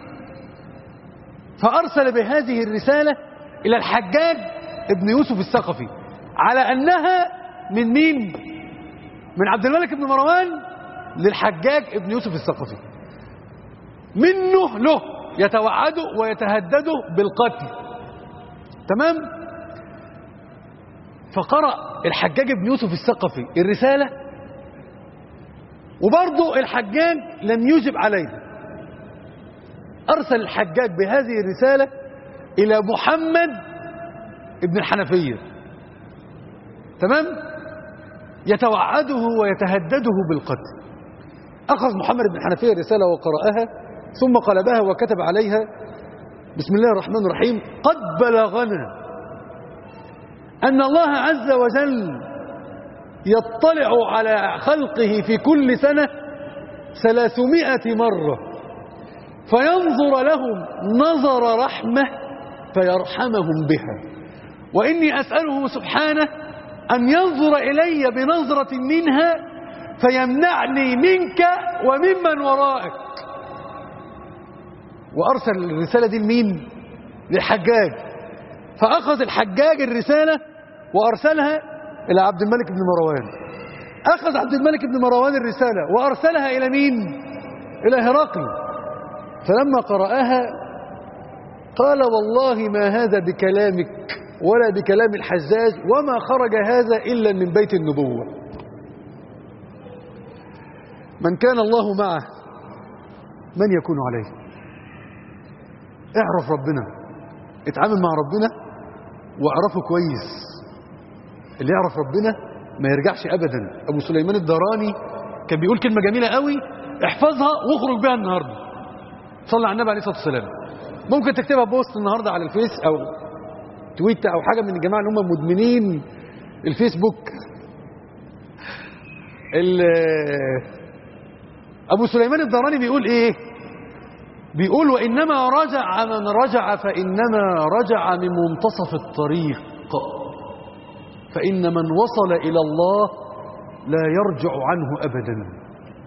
فأرسل بهذه الرسالة إلى الحجاج ابن يوسف الثقفي على أنها من مين؟ من عبد الملك بن مروان للحجاج ابن يوسف الثقفي، منه له يتوعده ويتهدده بالقتل. تمام؟ فقرأ الحجاج ابن يوسف الثقفي الرسالة، وبرضه الحجاج لم يجب عليه. أرسل الحجاج بهذه الرسالة إلى محمد ابن الحنفية، تمام؟ يتوعده ويتهدده بالقتل. أخذ محمد بن الحنفية الرسالة وقرأها، ثم قلبها وكتب عليها: بسم الله الرحمن الرحيم. قد بلغنا أن الله عز وجل يطلع على خلقه في كل سنة 300 مرة، فينظر لهم نظر رحمة فيرحمهم بها، وإني أسأله سبحانه أن ينظر إلي بنظرة منها فيمنعني منك وممن ورائك. وأرسل الرسالة دي لمين؟ للحجاج. فأخذ الحجاج الرسالة وأرسلها إلى عبد الملك بن مروان. أخذ عبد الملك بن مروان الرسالة وأرسلها إلى مين؟ إلى هرقل. فلما قرأها قال: والله ما هذا بكلامك ولا بكلام الحجاج، وما خرج هذا إلا من بيت النبوة. من كان الله معه من يكون عليه. اعرف ربنا، اتعامل مع ربنا واعرفه كويس. اللي يعرف ربنا ما يرجعش أبدا. أبو سليمان الدراني كان بيقول كلمة جميلة قوي، احفظها واخرج بها النهاردة. صلى على النبي عليه الصلاة والسلام. ممكن تكتبها بوست النهاردة على الفيس أو تويت أو حاجة من الجماعة اللي هم مدمنين الفيسبوك. أبو سليمان الدراني بيقول إيه؟ بيقول وإنما رجع من رجع فإنما رجع من منتصف الطريق، فإن من وصل إلى الله لا يرجع عنه أبدا.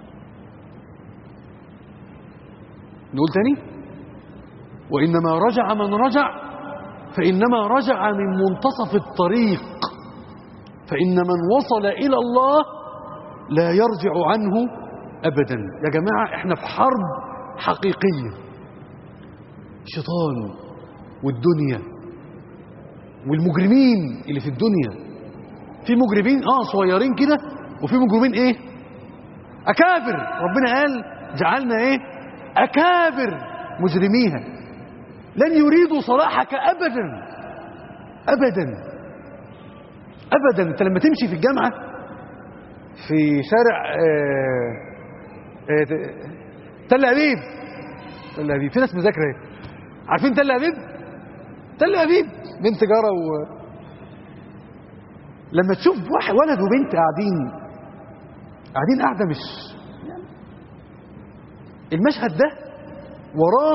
نقول تاني، وإنما رجع من رجع فإنما رجع من منتصف الطريق، فإن من وصل إلى الله لا يرجع عنه أبدا. يا جماعة احنا في حرب حقيقية، الشيطان والدنيا والمجرمين اللي في الدنيا. في مجرمين صغيرين كده، وفي مجرمين ايه؟ أكابر. ربنا قال جعلنا ايه؟ أكابر مجرميها، لن يريدوا صلاحك أبدا أبدا أبدا. انت لما تمشي في الجامعة في شارع تل أبيب، تل أبيب في ناس مذاكرة ايه؟ عارفين تل أبيب؟ تل أبيب بنت تجارة لما تشوف ولد وبنت قاعدين قاعدة مش المشهد ده وراه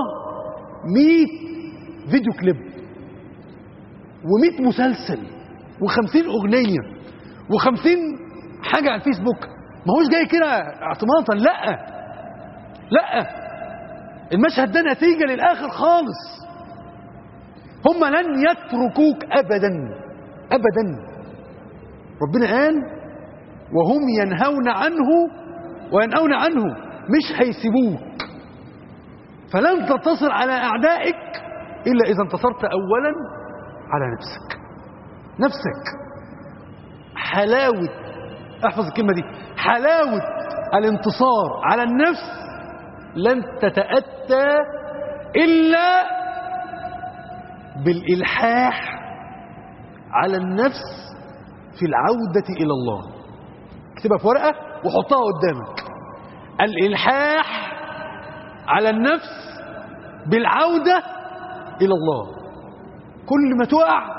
100 فيديو كليب و100 مسلسل و50 أغنية و50 حاجة على الفيسبوك. ما هوش جاي كده اعتماطا، لا المشهد ده نتيجة للآخر خالص. هم لن يتركوك أبدا أبدا. ربنا قال وهم ينهون عنه وينأون عنه، مش هيسيبوك. فلن تنتصر على أعدائك إلا إذا انتصرت أولا على نفسك. حلاوة، احفظ الكلمة دي، حلاوة الانتصار على النفس لن تتأتى إلا بالإلحاح على النفس في العودة إلى الله. اكتبها في ورقة وحطها قدامك. الإلحاح على النفس بالعودة إلى الله. كل ما تقع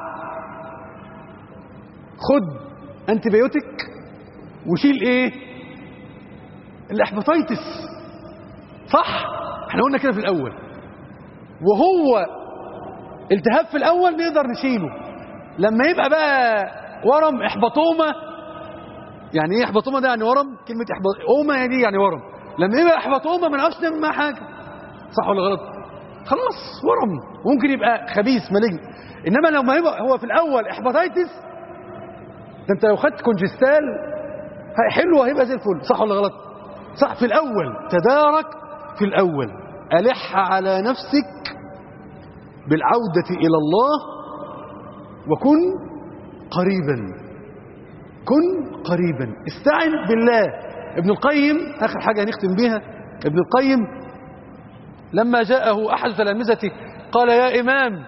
خد انتبيوتك وشيل ايه؟ الاحباطيتس. صح؟ احنا قلنا كده في الأول. وهو التهاب في الأول نقدر نشيله. لما يبقى بقى ورم احباطومة، يعني ايه احباطومة ده؟ يعني ورم. كلمة احباطومة دي يعني ورم. لما يبقى احباطومة ما نعرفش نعمل معاه حاجة. صح ولا غلط؟ خلاص ورم، ممكن يبقى خبيث مالجن. انما لما يبقى هو في الاول احباطيتس، ده انت لو خدت كونجستال حلو هيبقى زي الفل. صح ولا غلط؟ صح. في الاول تدارك، في الاول الح على نفسك بالعودة الى الله، وكن قريبا. استعن بالله. ابن القيم، اخر حاجة هنختم بيها، ابن القيم لما جاءه احد تلامذته قال يا امام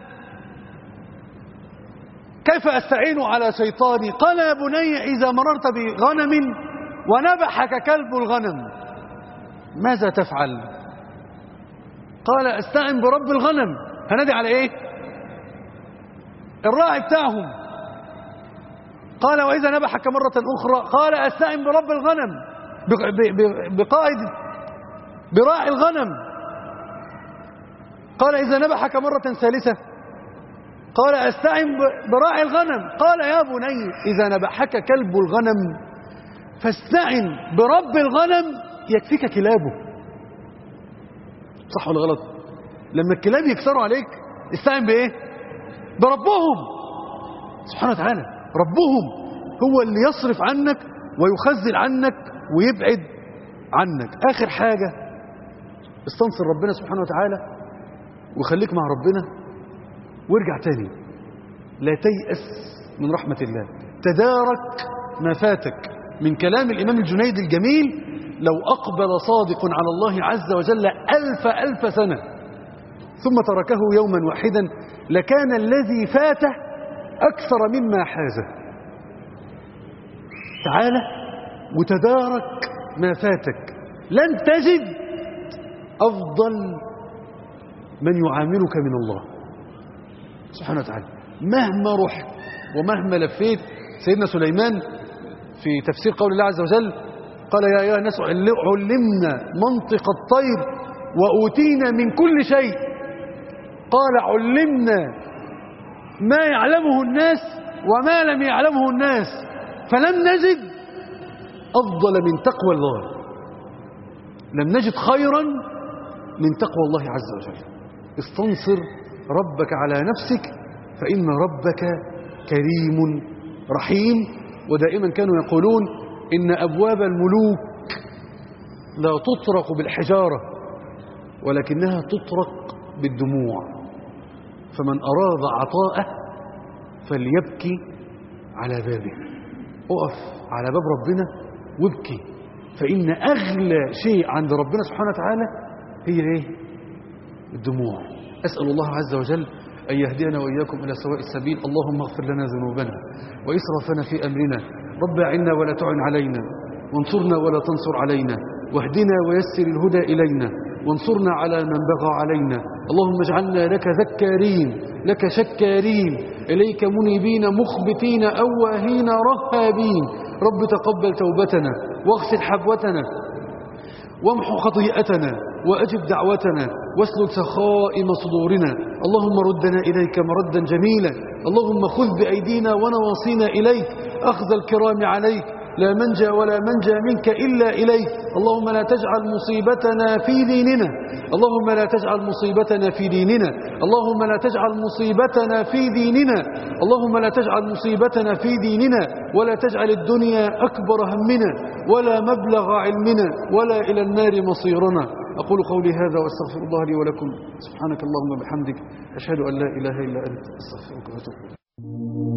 كيف استعين على شيطاني؟ قال يا بني اذا مررت بغنم ونبحك كلب الغنم ماذا تفعل؟ قال استعن برب الغنم. هنادي على ايه؟ الراعي بتاعهم. قال واذا نبحك مرة اخرى؟ قال استعن برب الغنم، بقائد براعي الغنم. قال اذا نبحك مرة ثالثة؟ قال استعن براعي الغنم. قال يا بني اذا نبحك كلب الغنم فاستعن برب الغنم يكفيك كلابه. صح ولا غلط؟ لما الكلاب يكسروا عليك استعن بايه؟ بربهم سبحانه وتعالى. ربهم هو اللي يصرف عنك ويخزل عنك ويبعد عنك. اخر حاجة استنصر ربنا سبحانه وتعالى وخليك مع ربنا وارجع تاني. لا تيأس من رحمة الله. تدارك ما فاتك. من كلام الإمام الجنيد الجميل لو أقبل صادق على الله عز وجل 1000 سنة ثم تركه يوما واحدا لكان الذي فاته أكثر مما حازه. تعالى وتدارك ما فاتك لن تجد أفضل من يعاملك من الله سبحانه وتعالى. مهما رحت ومهما لفيت. سيدنا سليمان في تفسير قول الله عز وجل قال يا أيها الناس علمنا منطق الطير وأوتينا من كل شيء. قال علمنا ما يعلمه الناس وما لم يعلمه الناس، فلم نجد أفضل من تقوى الله، لم نجد خيرا من تقوى الله عز وجل. استنصر ربك على نفسك فإن ربك كريم رحيم. ودائما كانوا يقولون إن أبواب الملوك لا تطرق بالحجارة ولكنها تطرق بالدموع، فمن أراد عطاءه فليبكي على بابه. اقف على باب ربنا وابكي، فإن أغلى شيء عند ربنا سبحانه وتعالى هي إيه؟ الدموع. أسأل الله عز وجل أن يهدينا وإياكم إلى سواء السبيل. اللهم اغفر لنا ذنوبنا وإسرافنا في أمرنا، رب أعنا ولا تعن علينا، وانصرنا ولا تنصر علينا، واهدنا ويسر الهدى إلينا، وانصرنا على من بغى علينا. اللهم اجعلنا لك ذكارين لك شكارين إليك منيبين مخبتين أواهين رهابين. رب تقبل توبتنا واغسل حبوتنا وامحو خطيئتنا وأجب دعوتنا واسلل سخائم صدورنا. اللهم ردنا إليك مردا جميلا. اللهم خذ بأيدينا ونواصينا إليك أخذ الكرام عليك، لا منجى ولا منجى منك إلا إليك. اللهم لا تجعل مصيبتنا في ديننا، اللهم لا تجعل مصيبتنا في ديننا، اللهم لا تجعل مصيبتنا في ديننا، اللهم لا تجعل مصيبتنا في ديننا، ولا تجعل الدنيا أكبر همنا ولا مبلغ علمنا ولا إلى النار مصيرنا. أقول قولي هذا وأستغفر الله لي ولكم. سبحانك اللهم وبحمدك، أشهد أن لا إله إلا أنت، أستغفرك وأتوب إليك.